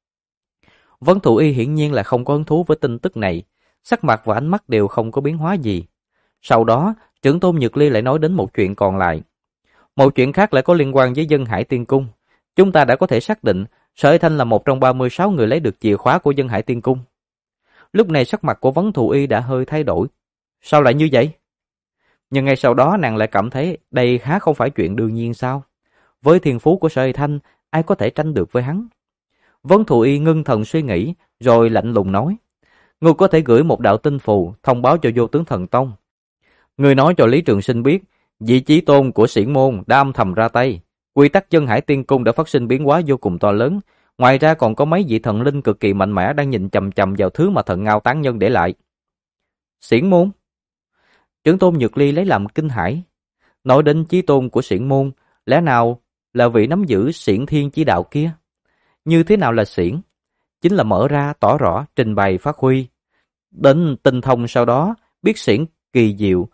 Vấn Thụ Y hiển nhiên là không có hứng thú với tin tức này, sắc mặt và ánh mắt đều không có biến hóa gì. Sau đó, trưởng tôn Nhược Ly lại nói đến một chuyện còn lại. Một chuyện khác lại có liên quan với Dân Hải Tiên Cung. Chúng ta đã có thể xác định Sở Y Thanh là một trong 36 người lấy được chìa khóa của Dân Hải Tiên Cung. Lúc này sắc mặt của Vấn Thụ Y đã hơi thay đổi. Sao lại như vậy? Nhưng ngay sau đó nàng lại cảm thấy đây há không phải chuyện đương nhiên sao? Với thiên phú của Sở Y Thanh, ai có thể tranh được với hắn? Vấn Thụ Y ngưng thần suy nghĩ, rồi lạnh lùng nói. Ngươi có thể gửi một đạo tinh phù thông báo cho Vô Tướng Thần Tông. Ngươi nói cho Lý Trường Sinh biết, vị chí tôn của Xiển Môn đã âm thầm ra tay. Quy tắc Dân Hải Tiên Cung đã phát sinh biến hóa vô cùng to lớn. Ngoài ra còn có mấy vị thần linh cực kỳ mạnh mẽ đang nhìn chằm chằm vào thứ mà thần Ngao Tán Nhân để lại. Xiển Môn? Trưởng tôn Nhược Ly lấy làm kinh hãi. Nói đến chí tôn của Xiển Môn, lẽ nào là vị nắm giữ Xiển Thiên Chí Đạo kia? Như thế nào là xiển? Chính là mở ra, tỏ rõ, trình bày, phát huy. Đến tinh thông sau đó biết xiển kỳ diệu.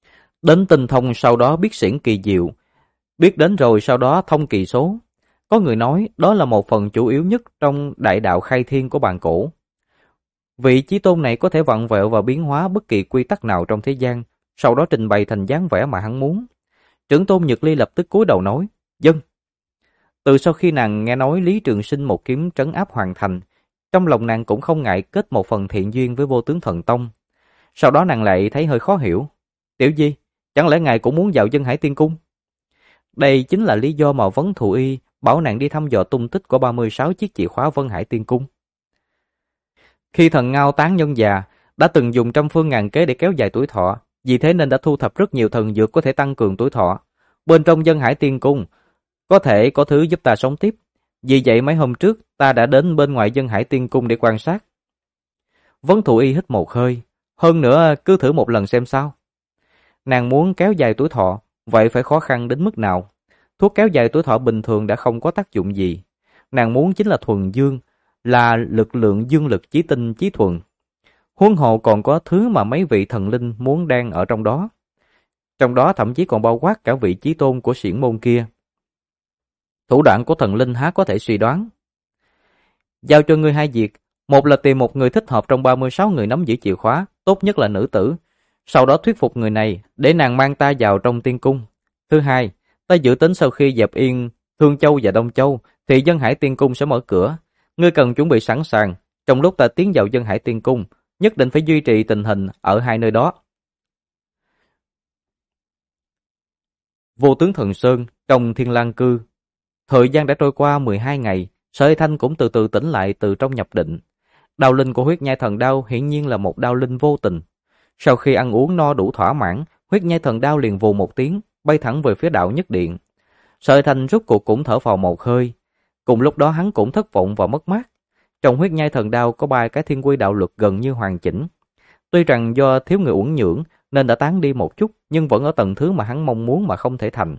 Biết đến rồi sau đó thông kỳ số. Có người nói đó là một phần chủ yếu nhất trong đại đạo khai thiên của bàn cổ. Vị chí tôn này có thể vặn vẹo và biến hóa bất kỳ quy tắc nào trong thế gian, sau đó trình bày thành dáng vẻ mà hắn muốn. Trưởng tôn Nhược Ly lập tức cúi đầu nói, dân. Từ sau khi nàng nghe nói Lý Trường Sinh một kiếm trấn áp hoàn thành, trong lòng nàng cũng không ngại kết một phần thiện duyên với Vô Tướng Thần Tông. Sau đó nàng lại thấy hơi khó hiểu. Tiểu Di, chẳng lẽ ngài cũng muốn vào Dân Hải Tiên Cung? Đây chính là lý do mà Vấn Thụ Y bảo nàng đi thăm dò tung tích của 36 chiếc chìa khóa Vân Hải Tiên Cung. Khi thần Ngao Tán Nhân già đã từng dùng trăm phương ngàn kế để kéo dài tuổi thọ, vì thế nên đã thu thập rất nhiều thần dược có thể tăng cường tuổi thọ. Bên trong Dân Hải Tiên Cung có thể có thứ giúp ta sống tiếp. Vì vậy mấy hôm trước ta đã đến bên ngoài Dân Hải Tiên Cung để quan sát. Vấn Thụ Y hít một hơi. Hơn nữa cứ thử một lần xem sao. Nàng muốn kéo dài tuổi thọ, vậy phải khó khăn đến mức nào? Thuốc kéo dài tuổi thọ bình thường đã không có tác dụng gì. Nàng muốn chính là thuần dương, là lực lượng dương lực chí tinh chí thuần. Huống hồ còn có thứ mà mấy vị thần linh muốn đang ở trong đó. Trong đó thậm chí còn bao quát cả vị chí tôn của Xiển Môn kia. Thủ đoạn của thần linh há có thể suy đoán. Giao cho ngươi 2 việc, một là tìm một người thích hợp trong 36 người nắm giữ chìa khóa, tốt nhất là nữ tử. Sau đó thuyết phục người này để nàng mang ta vào trong tiên cung. Thứ hai, ta dự tính sau khi dẹp yên Thương Châu và Đông Châu thì Dân Hải Tiên Cung sẽ mở cửa. Ngươi cần chuẩn bị sẵn sàng. Trong lúc ta tiến vào Dân Hải Tiên Cung, nhất định phải duy trì tình hình ở 2 nơi đó. Vô Tướng Thần Sơn trong Thiên Lang Cư. Thời gian đã trôi qua 12 ngày, Sở Y Thanh cũng từ từ tỉnh lại từ trong nhập định. Đao linh của huyết nhai thần đao hiển nhiên là một đao linh vô tình. Sau khi ăn uống no đủ thỏa mãn, huyết nhai thần đao liền vù một tiếng, bay thẳng về phía đạo nhất điện. Sở Y Thanh rút cuộc cũng thở phào một hơi. Cùng lúc đó hắn cũng thất vọng và mất mát. Trong huyết nhai thần đao có 3 cái thiên quy đạo luật gần như hoàn chỉnh. Tuy rằng do thiếu người uẩn nhưỡng nên đã tán đi một chút, nhưng vẫn ở tầng thứ mà hắn mong muốn mà không thể thành.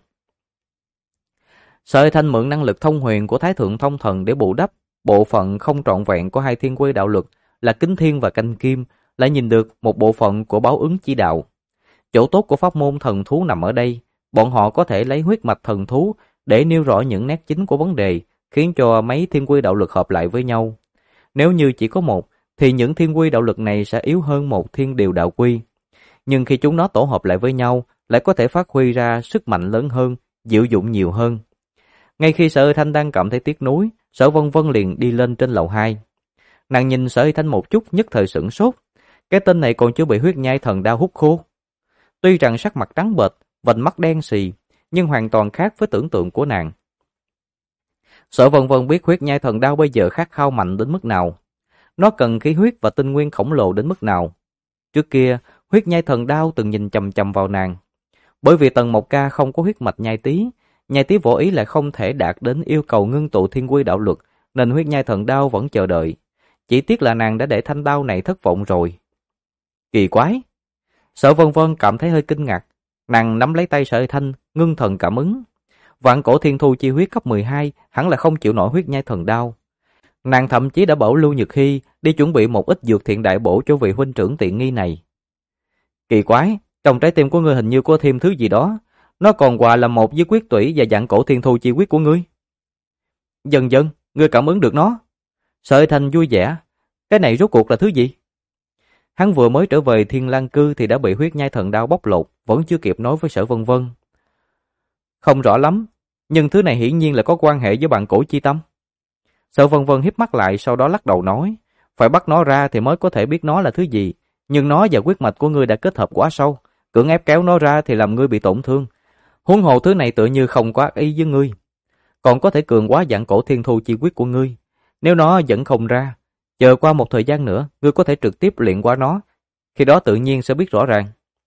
Sở Hải Thanh mượn năng lực thông huyền của Thái Thượng Thông Thần để bù đắp bộ phận không trọn vẹn của hai thiên quy đạo lực là Kính Thiên và Canh Kim, lại nhìn được một bộ phận của báo ứng chi đạo. Chỗ tốt của pháp môn thần thú nằm ở đây, bọn họ có thể lấy huyết mạch thần thú để nêu rõ những nét chính của vấn đề, khiến cho mấy thiên quy đạo lực hợp lại với nhau. Nếu như chỉ có một, thì những thiên quy đạo lực này sẽ yếu hơn một thiên điều đạo quy. Nhưng khi chúng nó tổ hợp lại với nhau, lại có thể phát huy ra sức mạnh lớn hơn, diệu dụng nhiều hơn. Ngay khi Sở Hải Thanh đang cảm thấy tiếc nuối, Sở Vân Vân liền đi lên trên lầu 2. Nàng nhìn Sở Hải Thanh một chút, nhất thời sửng sốt. Cái tên này còn chưa bị huyết nhai thần đao hút khô. Tuy rằng sắc mặt trắng bệch, vành mắt đen xì, nhưng hoàn toàn khác với tưởng tượng của nàng. Sở Vân Vân biết huyết nhai thần đao bây giờ khát khao mạnh đến mức nào. Nó cần khí huyết và tinh nguyên khổng lồ đến mức nào. Trước kia, huyết nhai thần đao từng nhìn chằm chằm vào nàng. Bởi vì Tần Mộc Ca không có huyết mạch nhai tí võ ý lại không thể đạt đến yêu cầu ngưng tụ thiên quy đạo luật, nên huyết nhai thần đao vẫn chờ đợi. Chỉ tiếc là nàng đã để thanh đao này thất vọng rồi. Kỳ quái! Sở Vân Vân cảm thấy hơi kinh ngạc. Nàng nắm lấy tay Sở Hải Thanh, ngưng thần cảm ứng. Vạn cổ thiên thu chi huyết cấp 12 hẳn là không chịu nổi huyết nhai thần đao. Nàng thậm chí đã bảo Lưu Nhược Hy đi chuẩn bị một ít dược thiện đại bổ cho vị huynh trưởng tiện nghi này. Kỳ quái! Trong trái tim của ngươi hình như có thêm thứ gì đó. Nó còn hòa là một với quyết tủy và vạn cổ thiên thu chi huyết của ngươi. Dần dần, ngươi cảm ứng được nó. Sở Hải Thanh vui vẻ. Cái này rốt cuộc là thứ gì? Hắn vừa mới trở về Thiên Lang Cư thì đã bị huyết nhai thần đao bóc lột, vẫn chưa kịp nói với Sở Vân Vân. Không rõ lắm, nhưng thứ này hiển nhiên là có quan hệ với bạn cổ chi tâm. Sở Vân Vân híp mắt lại, sau đó lắc đầu nói, phải bắt nó ra thì mới có thể biết nó là thứ gì, nhưng nó và huyết mạch của ngươi đã kết hợp quá sâu, cưỡng ép kéo nó ra thì làm ngươi bị tổn thương. Huống hồ thứ này tựa như không có ác ý với ngươi, còn có thể cường hóa vạn cổ thiên thu chi huyết của ngươi. Nếu nó vẫn không ra, chờ qua một thời gian nữa, ngươi có thể trực tiếp luyện qua nó, khi đó tự nhiên sẽ biết rõ ràng.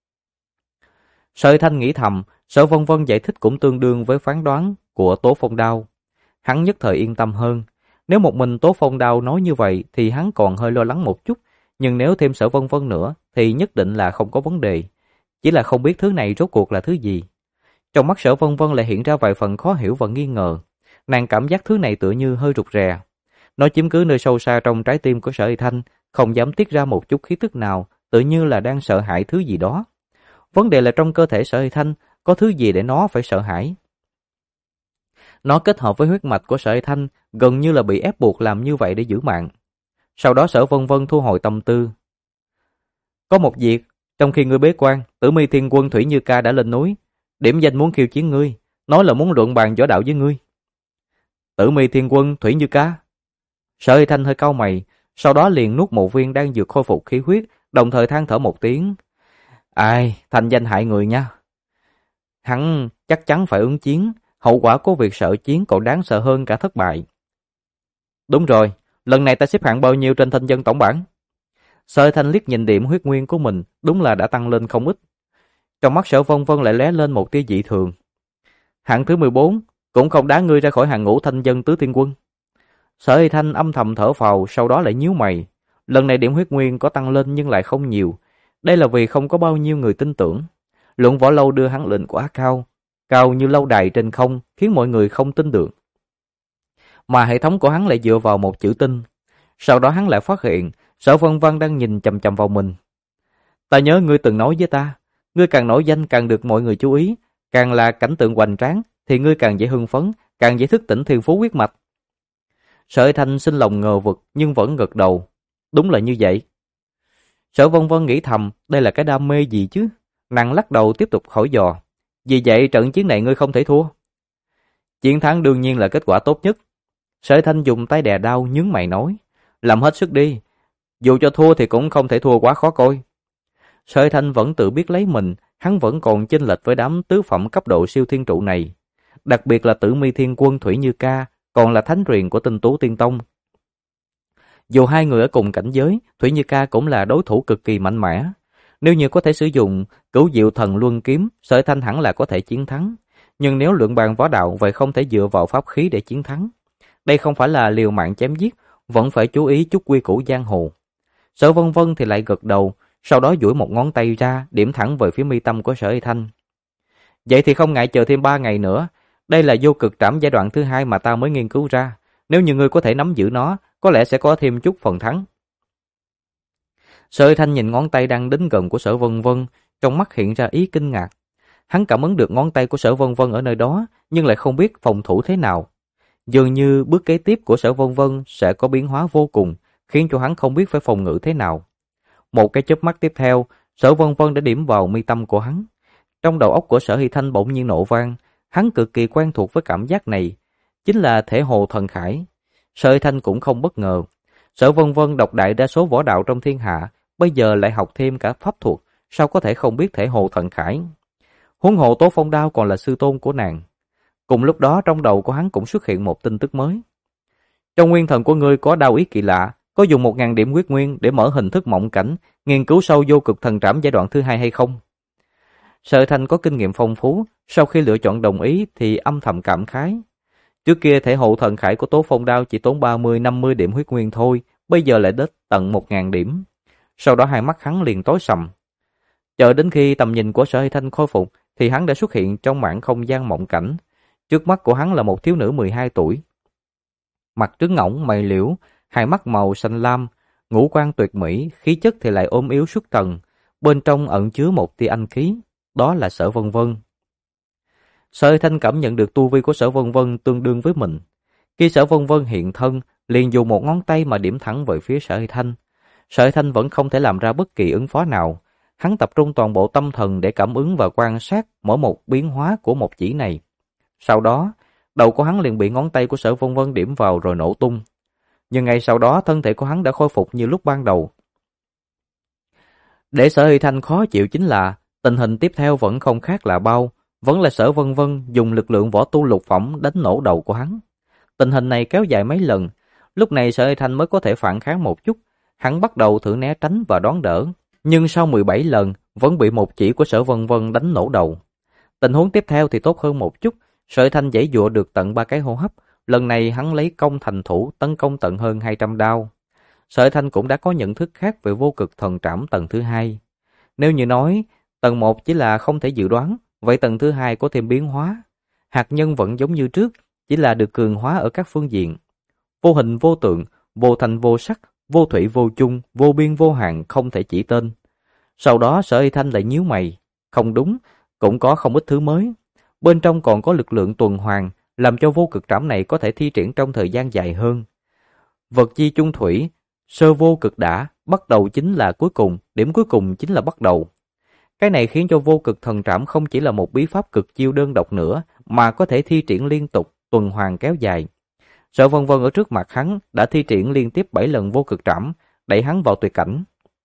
Sở Hải Thanh nghĩ thầm, Sở Vân Vân giải thích cũng tương đương với phán đoán của Tố Phong Đao. Hắn nhất thời yên tâm hơn. Nếu một mình Tố Phong Đao nói như vậy thì hắn còn hơi lo lắng một chút, nhưng nếu thêm Sở Vân Vân nữa thì nhất định là không có vấn đề. Chỉ là không biết thứ này rốt cuộc là thứ gì. Trong mắt Sở Vân Vân lại hiện ra vài phần khó hiểu và nghi ngờ. Nàng cảm giác thứ này tựa như hơi rụt rè. Nó chiếm cứ nơi sâu xa trong trái tim của Sở Hải Thanh, không dám tiết ra một chút khí tức nào, tự như là đang sợ hãi thứ gì đó. Vấn đề là trong cơ thể Sở Hải Thanh có thứ gì để nó phải sợ hãi. Nó kết hợp với huyết mạch của Sở Hải Thanh, gần như là bị ép buộc làm như vậy để giữ mạng. Sau đó Sở Vân Vân thu hồi tâm tư. Có một việc, trong khi ngươi bế quan, Tử Mi Thiên Quân Thủy Như Ca đã lên núi, điểm danh muốn khiêu chiến ngươi, nói là muốn luận bàn võ đạo với ngươi. Tử Mi Thiên Quân Thủy Như Ca? Sở Hải Thanh hơi cau mày, sau đó liền nuốt một viên đan dược khôi phục khí huyết, đồng thời than thở một tiếng. Ai, thành danh hại người nha. Hắn chắc chắn phải ứng chiến, hậu quả của việc sợ chiến còn đáng sợ hơn cả thất bại. Đúng rồi, lần này ta xếp hạng bao nhiêu trên thanh dân tổng bảng? Sở Hải Thanh liếc nhìn điểm huyết nguyên của mình, đúng là đã tăng lên không ít. Trong mắt Sở Vân Vân lại lóe lên một tia dị thường. Hạng thứ 14, cũng không đá ngươi ra khỏi hàng ngũ thanh dân tứ thiên quân. Sở Hải Thanh âm thầm thở phào, sau đó lại nhíu mày. Lần này điểm huyết nguyên có tăng lên nhưng lại không nhiều. Đây là vì không có bao nhiêu người tin tưởng. Luận võ lâu đưa hắn lên quá cao, cao như lâu đài trên không, khiến mọi người không tin được. Mà hệ thống của hắn lại dựa vào một chữ tin. Sau đó hắn lại phát hiện Sở Vân Vân đang nhìn chằm chằm vào mình. Ta nhớ ngươi từng nói với ta, ngươi càng nổi danh càng được mọi người chú ý, càng là cảnh tượng hoành tráng thì ngươi càng dễ hưng phấn, càng dễ thức tỉnh thiên phú huyết mạch. Sở Hải Thanh sinh lòng ngờ vực nhưng vẫn gật đầu. Đúng là như vậy. Sở Vân Vân nghĩ thầm, đây là cái đam mê gì chứ? Nàng lắc đầu tiếp tục hỏi dò. Vì vậy trận chiến này ngươi không thể thua. Chiến thắng đương nhiên là kết quả tốt nhất. Sở Hải Thanh dùng tay đè đau nhướng mày nói. Làm hết sức đi. Dù cho thua thì cũng không thể thua quá khó coi. Sở Hải Thanh vẫn tự biết lấy mình, hắn vẫn còn chênh lệch với đám tứ phẩm cấp độ siêu thiên trụ này. Đặc biệt là Tử Mi Thiên Quân Thủy Như Ca, còn là thánh truyền của Tinh Tú Tiên Tông. Dù hai người ở cùng cảnh giới, Thủy Như Ca cũng là đối thủ cực kỳ mạnh mẽ. Nếu như có thể sử dụng Cửu Diệu Thần Luân Kiếm, Sở Hải Thanh hẳn là có thể chiến thắng. Nhưng nếu luận bàn võ đạo vậy không thể dựa vào pháp khí để chiến thắng. Đây không phải là liều mạng chém giết, vẫn phải chú ý chút quy củ giang hồ. Sở Vân Vân thì lại gật đầu, sau đó duỗi một ngón tay ra, điểm thẳng về phía mi tâm của Sở Y Thanh. Vậy thì không ngại chờ thêm 3 ngày nữa. Đây là vô cực trảm giai đoạn thứ 2 mà ta mới nghiên cứu ra. Nếu như ngươi có thể nắm giữ nó, có lẽ sẽ có thêm chút phần thắng. Sở Y Thanh nhìn ngón tay đang đến gần của Sở Vân Vân, trong mắt hiện ra ý kinh ngạc. Hắn cảm ứng được ngón tay của Sở Vân Vân ở nơi đó, nhưng lại không biết phòng thủ thế nào. Dường như bước kế tiếp của Sở Vân Vân sẽ có biến hóa vô cùng, khiến cho hắn không biết phải phòng ngự thế nào. Một cái chớp mắt tiếp theo, Sở Vân Vân đã điểm vào mi tâm của hắn. Trong đầu óc của Sở Hy Thanh bỗng nhiên nổ vang, hắn cực kỳ quen thuộc với cảm giác này, chính là thể hồ thần khải. Sở Hy Thanh cũng không bất ngờ. Sở Vân Vân đọc đại đa số võ đạo trong thiên hạ, bây giờ lại học thêm cả pháp thuật, sao có thể không biết thể hồ thần khải. Huống hồ Tố Phong Đao còn là sư tôn của nàng. Cùng lúc đó trong đầu của hắn cũng xuất hiện một tin tức mới. Trong nguyên thần của ngươi có đao ý kỳ lạ, có dùng 1000 điểm huyết nguyên để mở hình thức mộng cảnh, nghiên cứu sâu vô cực thần trảm giai đoạn thứ 2 hay không? Sở Thanh có kinh nghiệm phong phú, sau khi lựa chọn đồng ý thì âm thầm cảm khái. Trước kia thể hộ thần khải của Tố Phong Đao chỉ tốn 30-50 điểm huyết nguyên thôi, bây giờ lại đến tận 1000 điểm. Sau đó hai mắt hắn liền tối sầm. Chờ đến khi tầm nhìn của Sở Thanh khôi phục thì hắn đã xuất hiện trong mảng không gian mộng cảnh. Trước mắt của hắn là một thiếu nữ 12 tuổi. Mặt trứng ngỗng, mày liễu, hai mắt màu xanh lam, ngũ quan tuyệt mỹ, khí chất thì lại ốm yếu xuất trần, bên trong ẩn chứa một tia anh khí, đó là Sở Vân Vân. Sở Thanh cảm nhận được tu vi của Sở Vân Vân tương đương với mình. Khi Sở Vân Vân hiện thân, liền dùng một ngón tay mà điểm thẳng về phía Sở Thanh. Sở Thanh vẫn không thể làm ra bất kỳ ứng phó nào. Hắn tập trung toàn bộ tâm thần để cảm ứng và quan sát mỗi một biến hóa của một chỉ này. Sau đó, đầu của hắn liền bị ngón tay của Sở Vân Vân điểm vào rồi nổ tung. Nhưng ngay sau đó thân thể của hắn đã khôi phục như lúc ban đầu. Để Sở Hy Thanh khó chịu chính là tình hình tiếp theo vẫn không khác là bao, vẫn là Sở Vân Vân dùng lực lượng võ tu lục phẩm đánh nổ đầu của hắn. Tình hình này kéo dài mấy lần, lúc này Sở Hy Thanh mới có thể phản kháng một chút, hắn bắt đầu thử né tránh và đón đỡ, nhưng sau 17 lần vẫn bị một chỉ của Sở Vân Vân đánh nổ đầu. Tình huống tiếp theo thì tốt hơn một chút, Sở Hy Thanh giãy giụa được tận 3 cái hô hấp, lần này hắn lấy công thành thủ tấn công tận hơn 200 đao. Sở Hy Thanh cũng đã có nhận thức khác về vô cực thần trảm tầng thứ 2. Nếu như nói tầng 1 chỉ là không thể dự đoán, vậy tầng thứ 2 có thêm biến hóa. Hạt nhân vẫn giống như trước, chỉ là được cường hóa ở các phương diện. Vô hình vô tượng, vô thành vô sắc, vô thủy vô chung, vô biên vô hạn, không thể chỉ tên. Sau đó Sở Y Thanh lại nhíu mày. Không đúng, cũng có không ít thứ mới. Bên trong còn có lực lượng tuần hoàn, làm cho vô cực trảm này có thể thi triển trong thời gian dài hơn. Vật chi chung thủy, sơ vô cực đã, bắt đầu chính là cuối cùng, điểm cuối cùng chính là bắt đầu. Cái này khiến cho vô cực thần trảm không chỉ là một bí pháp cực chiêu đơn độc nữa, mà có thể thi triển liên tục, tuần hoàn kéo dài. Sở Vân Vân ở trước mặt hắn đã thi triển liên tiếp 7 lần vô cực trảm, đẩy hắn vào tuyệt cảnh.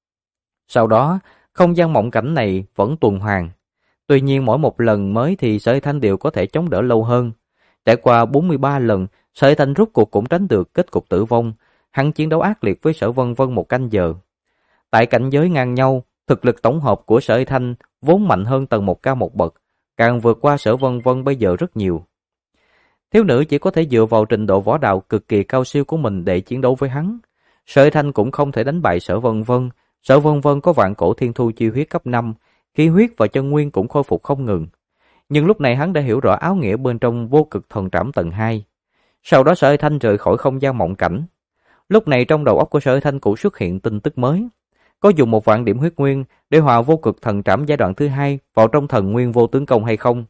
Sau đó, không gian mộng cảnh này vẫn tuần hoàn. Tuy nhiên mỗi một lần mới thì Sở Thanh đều có thể chống đỡ lâu hơn. Trải qua 43 lần, Sở Thanh rút cuộc cũng tránh được kết cục tử vong. Hắn chiến đấu ác liệt với Sở Vân Vân 1 canh giờ. Tại cảnh giới ngang nhau, thực lực tổng hợp của Sở Thanh vốn mạnh hơn tầng 1 cao một bậc, càng vượt qua Sở Vân Vân bây giờ rất nhiều. Thiếu nữ chỉ có thể dựa vào trình độ võ đạo cực kỳ cao siêu của mình để chiến đấu với hắn. Sở Thanh cũng không thể đánh bại Sở Vân Vân. Sở Vân Vân có vạn cổ thiên thu chi huyết cấp 5, khí huyết và chân nguyên cũng khôi phục không ngừng. Nhưng lúc này hắn đã hiểu rõ áo nghĩa bên trong vô cực thần trảm tầng 2. Sau đó Sở Thanh rời khỏi không gian mộng cảnh. Lúc này trong đầu óc của Sở Thanh cũng xuất hiện tin tức mới. Có dùng 1.000 điểm huyết nguyên để hòa vô cực thần trảm giai đoạn thứ 2 vào trong thần nguyên vô tướng công hay không?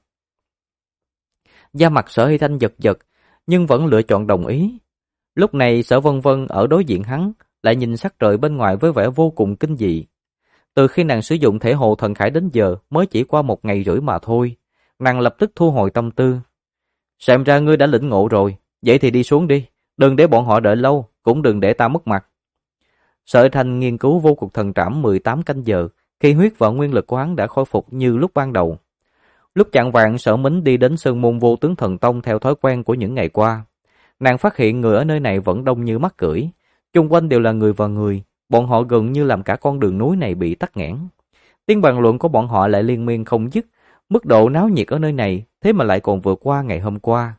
Da mặt Sở Hy Thanh giật giật, nhưng vẫn lựa chọn đồng ý. Lúc này Sở Vân Vân ở đối diện hắn, lại nhìn sắc trời bên ngoài với vẻ vô cùng kinh dị. Từ khi nàng sử dụng thể hồ thần khải đến giờ mới chỉ qua 1 ngày rưỡi mà thôi. Nàng lập tức thu hồi tâm tư. Xem ra ngươi đã lĩnh ngộ rồi, vậy thì đi xuống đi, đừng để bọn họ đợi lâu, cũng đừng để ta mất mặt. Sở Thanh nghiên cứu vô cực thần trảm 18 canh giờ, khi huyết và nguyên lực của hắn đã khôi phục như lúc ban đầu. Lúc chạng vạng Sở Mính đi đến Sơn Môn Vô Tướng Thần Tông theo thói quen của những ngày qua. Nàng phát hiện người ở nơi này vẫn đông như mắc cưỡi, chung quanh đều là người và người, bọn họ gần như làm cả con đường núi này bị tắc nghẽn. Tiếng bàn luận của bọn họ lại liên miên không dứt, mức độ náo nhiệt ở nơi này thế mà lại còn vượt qua ngày hôm qua.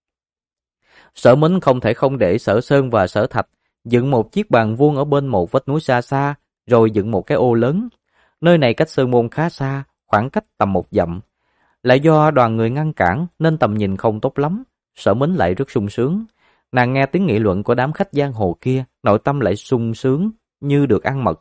Sở Mính không thể không để Sở Sơn và Sở Thạch dựng một chiếc bàn vuông ở bên một vách núi xa xa, rồi dựng một cái ô lớn. Nơi này cách sơn môn khá xa, khoảng cách tầm 1 dặm. Lại do đoàn người ngăn cản nên tầm nhìn không tốt lắm, Sở Mính lại rất sung sướng. Nàng nghe tiếng nghị luận của đám khách giang hồ kia, nội tâm lại sung sướng như được ăn mật.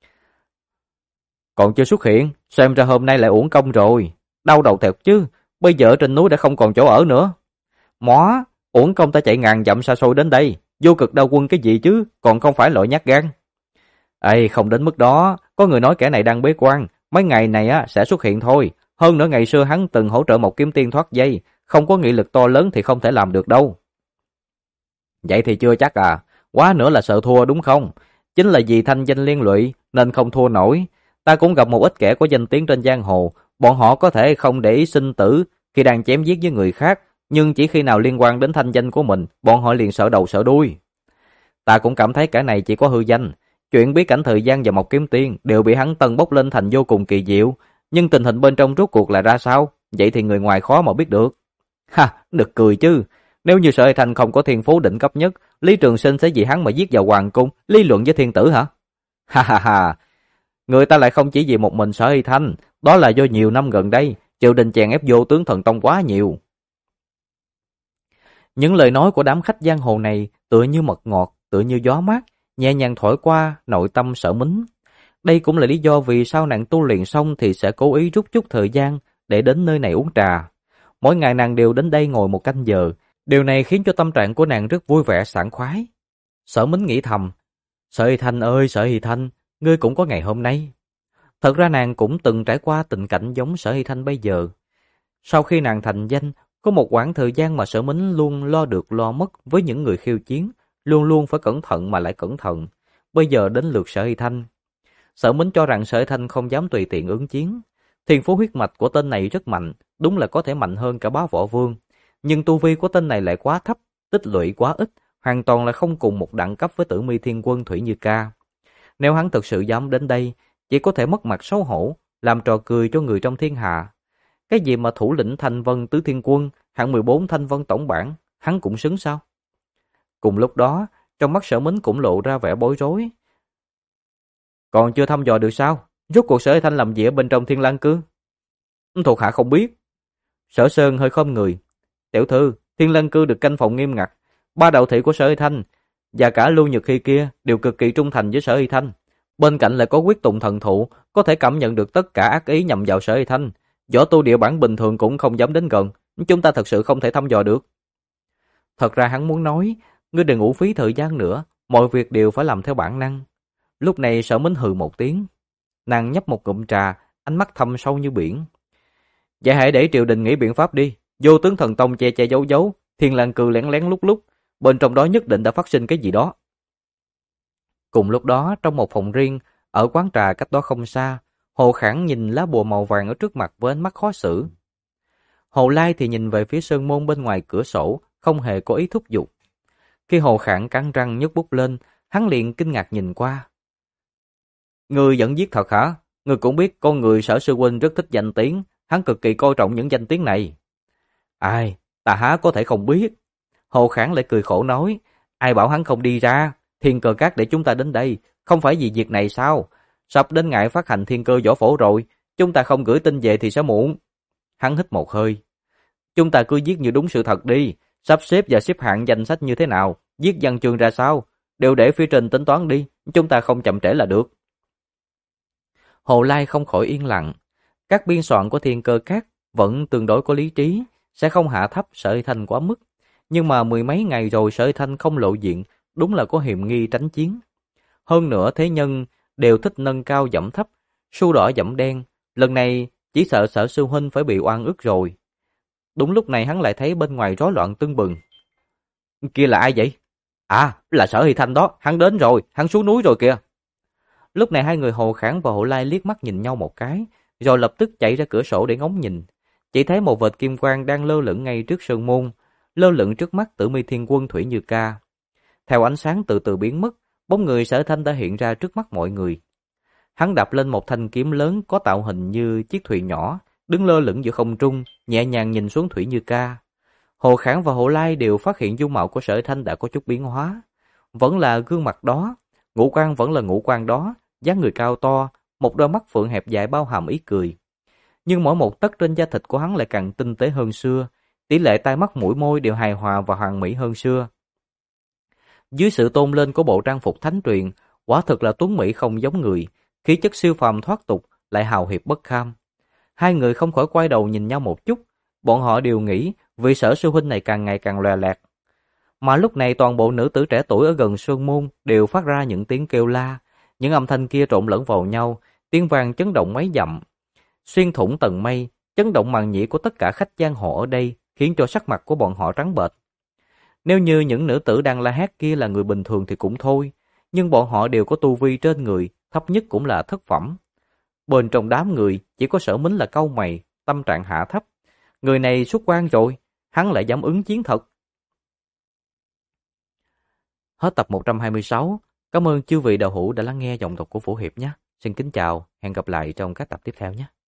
Còn chưa xuất hiện, xem ra hôm nay lại uổng công rồi. Đau đầu thiệt chứ, bây giờ trên núi đã không còn chỗ ở nữa. Mó, uổng công ta chạy ngàn dặm xa xôi đến đây, vô cực đao quân cái gì chứ, còn không phải loại nhát gan. Ê, không đến mức đó, có người nói kẻ này đang bế quan, mấy ngày này sẽ xuất hiện thôi. Hơn nữa ngày xưa hắn từng hỗ trợ một kiếm tiên thoát dây, không có nghị lực to lớn thì không thể làm được đâu. Vậy thì chưa chắc à, quá nữa là sợ thua đúng không? Chính là vì thanh danh liên lụy nên không thua nổi. Ta cũng gặp một ít kẻ có danh tiếng trên giang hồ, bọn họ có thể không để ý sinh tử khi đang chém giết với người khác, nhưng chỉ khi nào liên quan đến thanh danh của mình, bọn họ liền sợ đầu sợ đuôi. Ta cũng cảm thấy kẻ này chỉ có hư danh, chuyện bí cảnh thời gian và một kiếm tiên đều bị hắn tâng bốc lên thành vô cùng kỳ diệu, nhưng tình hình bên trong rốt cuộc là ra sao, vậy thì người ngoài khó mà biết được. Ha, được cười chứ. Nếu như Sở Hy Thanh không có thiên phú đỉnh cấp nhất, Lý Trường Sinh sẽ vì hắn mà giết vào hoàng cung, lý luận với thiên tử hả? Ha ha ha. Người ta lại không chỉ vì một mình Sở Hy Thanh, đó là do nhiều năm gần đây triều đình chèn ép Vô Tướng Thần Tông quá nhiều. Những lời nói của đám khách giang hồ này tựa như mật ngọt, tựa như gió mát, nhẹ nhàng thổi qua nội tâm Sở Mính. Đây cũng là lý do vì sao nàng tu luyện xong thì sẽ cố ý rút chút thời gian để đến nơi này uống trà. Mỗi ngày nàng đều đến đây ngồi 1 canh giờ, điều này khiến cho tâm trạng của nàng rất vui vẻ sảng khoái. Sở Mính nghĩ thầm, Sở Hy Thanh ơi Sở Hy Thanh, ngươi cũng có ngày hôm nay. Thật ra nàng cũng từng trải qua tình cảnh giống Sở Hy Thanh bây giờ. Sau khi nàng thành danh, có một quãng thời gian mà Sở Mính luôn lo được lo mất với những người khiêu chiến, luôn luôn phải cẩn thận mà lại cẩn thận. Bây giờ đến lượt Sở Hy Thanh. Sở Mính cho rằng Sở Hy Thanh không dám tùy tiện ứng chiến. Thiên phú huyết mạch của tên này rất mạnh, đúng là có thể mạnh hơn cả Bá Võ Vương. Nhưng tu vi của tên này lại quá thấp, tích lũy quá ít, hoàn toàn là không cùng một đẳng cấp với Tử Mi Thiên Quân Thủy Như Ca. Nếu hắn thực sự dám đến đây, chỉ có thể mất mặt xấu hổ, làm trò cười cho người trong thiên hạ. Cái gì mà thủ lĩnh Thanh Vân Tứ Thiên Quân, hạng 14 Thanh Vân tổng bảng, hắn cũng xứng sao? Cùng lúc đó, trong mắt Sở Mính cũng lộ ra vẻ bối rối. Còn chưa thăm dò được sao? Rốt cuộc Sở Hy Thanh làm gì ở bên trong Thiên Lang Cư? Thuộc hạ không biết. Sở Sơn hơi khom người. Tiểu thư, Thiên Lang Cư được canh phòng nghiêm ngặt. 3 đạo thị của Sở Hy Thanh và cả Lưu Nhật Hy kia đều cực kỳ trung thành với Sở Hy Thanh. Bên cạnh lại có quyết tụng thần thụ, có thể cảm nhận được tất cả ác ý nhằm vào Sở Hy Thanh. Võ tu địa bản bình thường cũng không dám đến gần. Chúng ta thật sự không thể thăm dò được. Thật ra hắn muốn nói, ngươi đừng uổng phí thời gian nữa, mọi việc đều phải làm theo bản năng. Lúc này Sở Mính hừ một tiếng. Nàng nhấp một ngụm trà, ánh mắt thâm sâu như biển. Vậy hãy để triều đình nghĩ biện pháp đi. Vô Tướng Thần Tông che che giấu giấu, Thiên Lang Cư lén lén lút lút, bên trong đó nhất định đã phát sinh cái gì đó. Cùng lúc đó, trong một phòng riêng, ở quán trà cách đó không xa, Hồ Khảng nhìn lá bùa màu vàng ở trước mặt với ánh mắt khó xử. Hồ Lai thì nhìn về phía sơn môn bên ngoài cửa sổ, không hề có ý thúc giục. Khi Hồ Khảng cắn răng nhấc bút lên, hắn liền kinh ngạc nhìn qua. Ngươi vẫn viết thật hả? Ngươi cũng biết con người Sở sư huynh rất thích danh tiếng, hắn cực kỳ coi trọng những danh tiếng này. Ai, ta há có thể không biết. Hồ Khảng lại cười khổ nói, ai bảo hắn không đi ra, Thiên Cơ Các để chúng ta đến đây, không phải vì việc này sao? Sắp đến ngày phát hành Thiên Cơ Võ Phổ rồi, chúng ta không gửi tin về thì sẽ muộn. Hắn hít một hơi. Chúng ta cứ viết như đúng sự thật đi, sắp xếp và xếp hạng danh sách như thế nào, viết văn chương ra sao, đều để phía trên tính toán đi, chúng ta không chậm trễ là được. Hồ Lai không khỏi yên lặng. Các biên soạn của Thiên Cơ Các vẫn tương đối có lý trí, sẽ không hạ thấp Sở Hy Thanh quá mức. Nhưng mà 10 mấy ngày rồi Sở Hy Thanh không lộ diện, đúng là có hiềm nghi tránh chiến. Hơn nữa thế nhân đều thích nâng cao dẫm thấp, su đỏ dẫm đen. Lần này chỉ sợ Sở sư huynh phải bị oan ức rồi. Đúng lúc này hắn lại thấy bên ngoài rối loạn tưng bừng. Kia là ai vậy? À, là Sở Hy Thanh đó, hắn đến rồi, hắn xuống núi rồi kìa. Lúc này hai người Hồ Khảng và Hồ Lai liếc mắt nhìn nhau một cái, rồi lập tức chạy ra cửa sổ để ngóng nhìn. Chỉ thấy một vệt kim quang đang lơ lửng ngay trước sơn môn, lơ lửng trước mắt Tử Mi Thiên Quân Thủy Như Ca. Theo ánh sáng từ từ biến mất, bóng người Sở Thanh đã hiện ra trước mắt mọi người. Hắn đạp lên một thanh kiếm lớn có tạo hình như chiếc thuyền nhỏ, đứng lơ lửng giữa không trung, nhẹ nhàng nhìn xuống Thủy Như Ca. Hồ Khảng và Hồ Lai đều phát hiện dung mạo của Sở Thanh đã có chút biến hóa. Vẫn là gương mặt đó, ngũ quan vẫn là ngũ quan đó, dáng người cao to, một đôi mắt phượng hẹp dài bao hàm ý cười. Nhưng mỗi một tấc trên da thịt của hắn lại càng tinh tế hơn xưa, tỷ lệ tai mắt mũi môi đều hài hòa và hoàn mỹ hơn xưa. Dưới sự tôn lên của bộ trang phục thánh truyền, quả thực là tuấn mỹ không giống người, khí chất siêu phàm thoát tục, lại hào hiệp bất kham. Hai người không khỏi quay đầu nhìn nhau một chút, bọn họ đều nghĩ vị Sở sư huynh này càng ngày càng lòe loẹt. Mà lúc này toàn bộ nữ tử trẻ tuổi ở gần sơn môn đều phát ra những tiếng kêu la, những âm thanh kia trộn lẫn vào nhau, tiếng vang chấn động mấy dặm, xuyên thủng tầng mây, chấn động màng nhĩ của tất cả khách giang hồ ở đây, khiến cho sắc mặt của bọn họ trắng bệch. Nếu như những nữ tử đang la hét kia là người bình thường thì cũng thôi, nhưng bọn họ đều có tu vi trên người, thấp nhất cũng là thất phẩm. Bên trong đám người chỉ có Sở Mính là cau mày, tâm trạng hạ thấp. Người này xuất quan rồi, hắn lại dám ứng chiến thật. Hết tập 126. Cảm ơn chư vị đạo hữu đã lắng nghe giọng đọc của Phổ Hiệp nhé. Xin kính chào, hẹn gặp lại trong các tập tiếp theo nhé.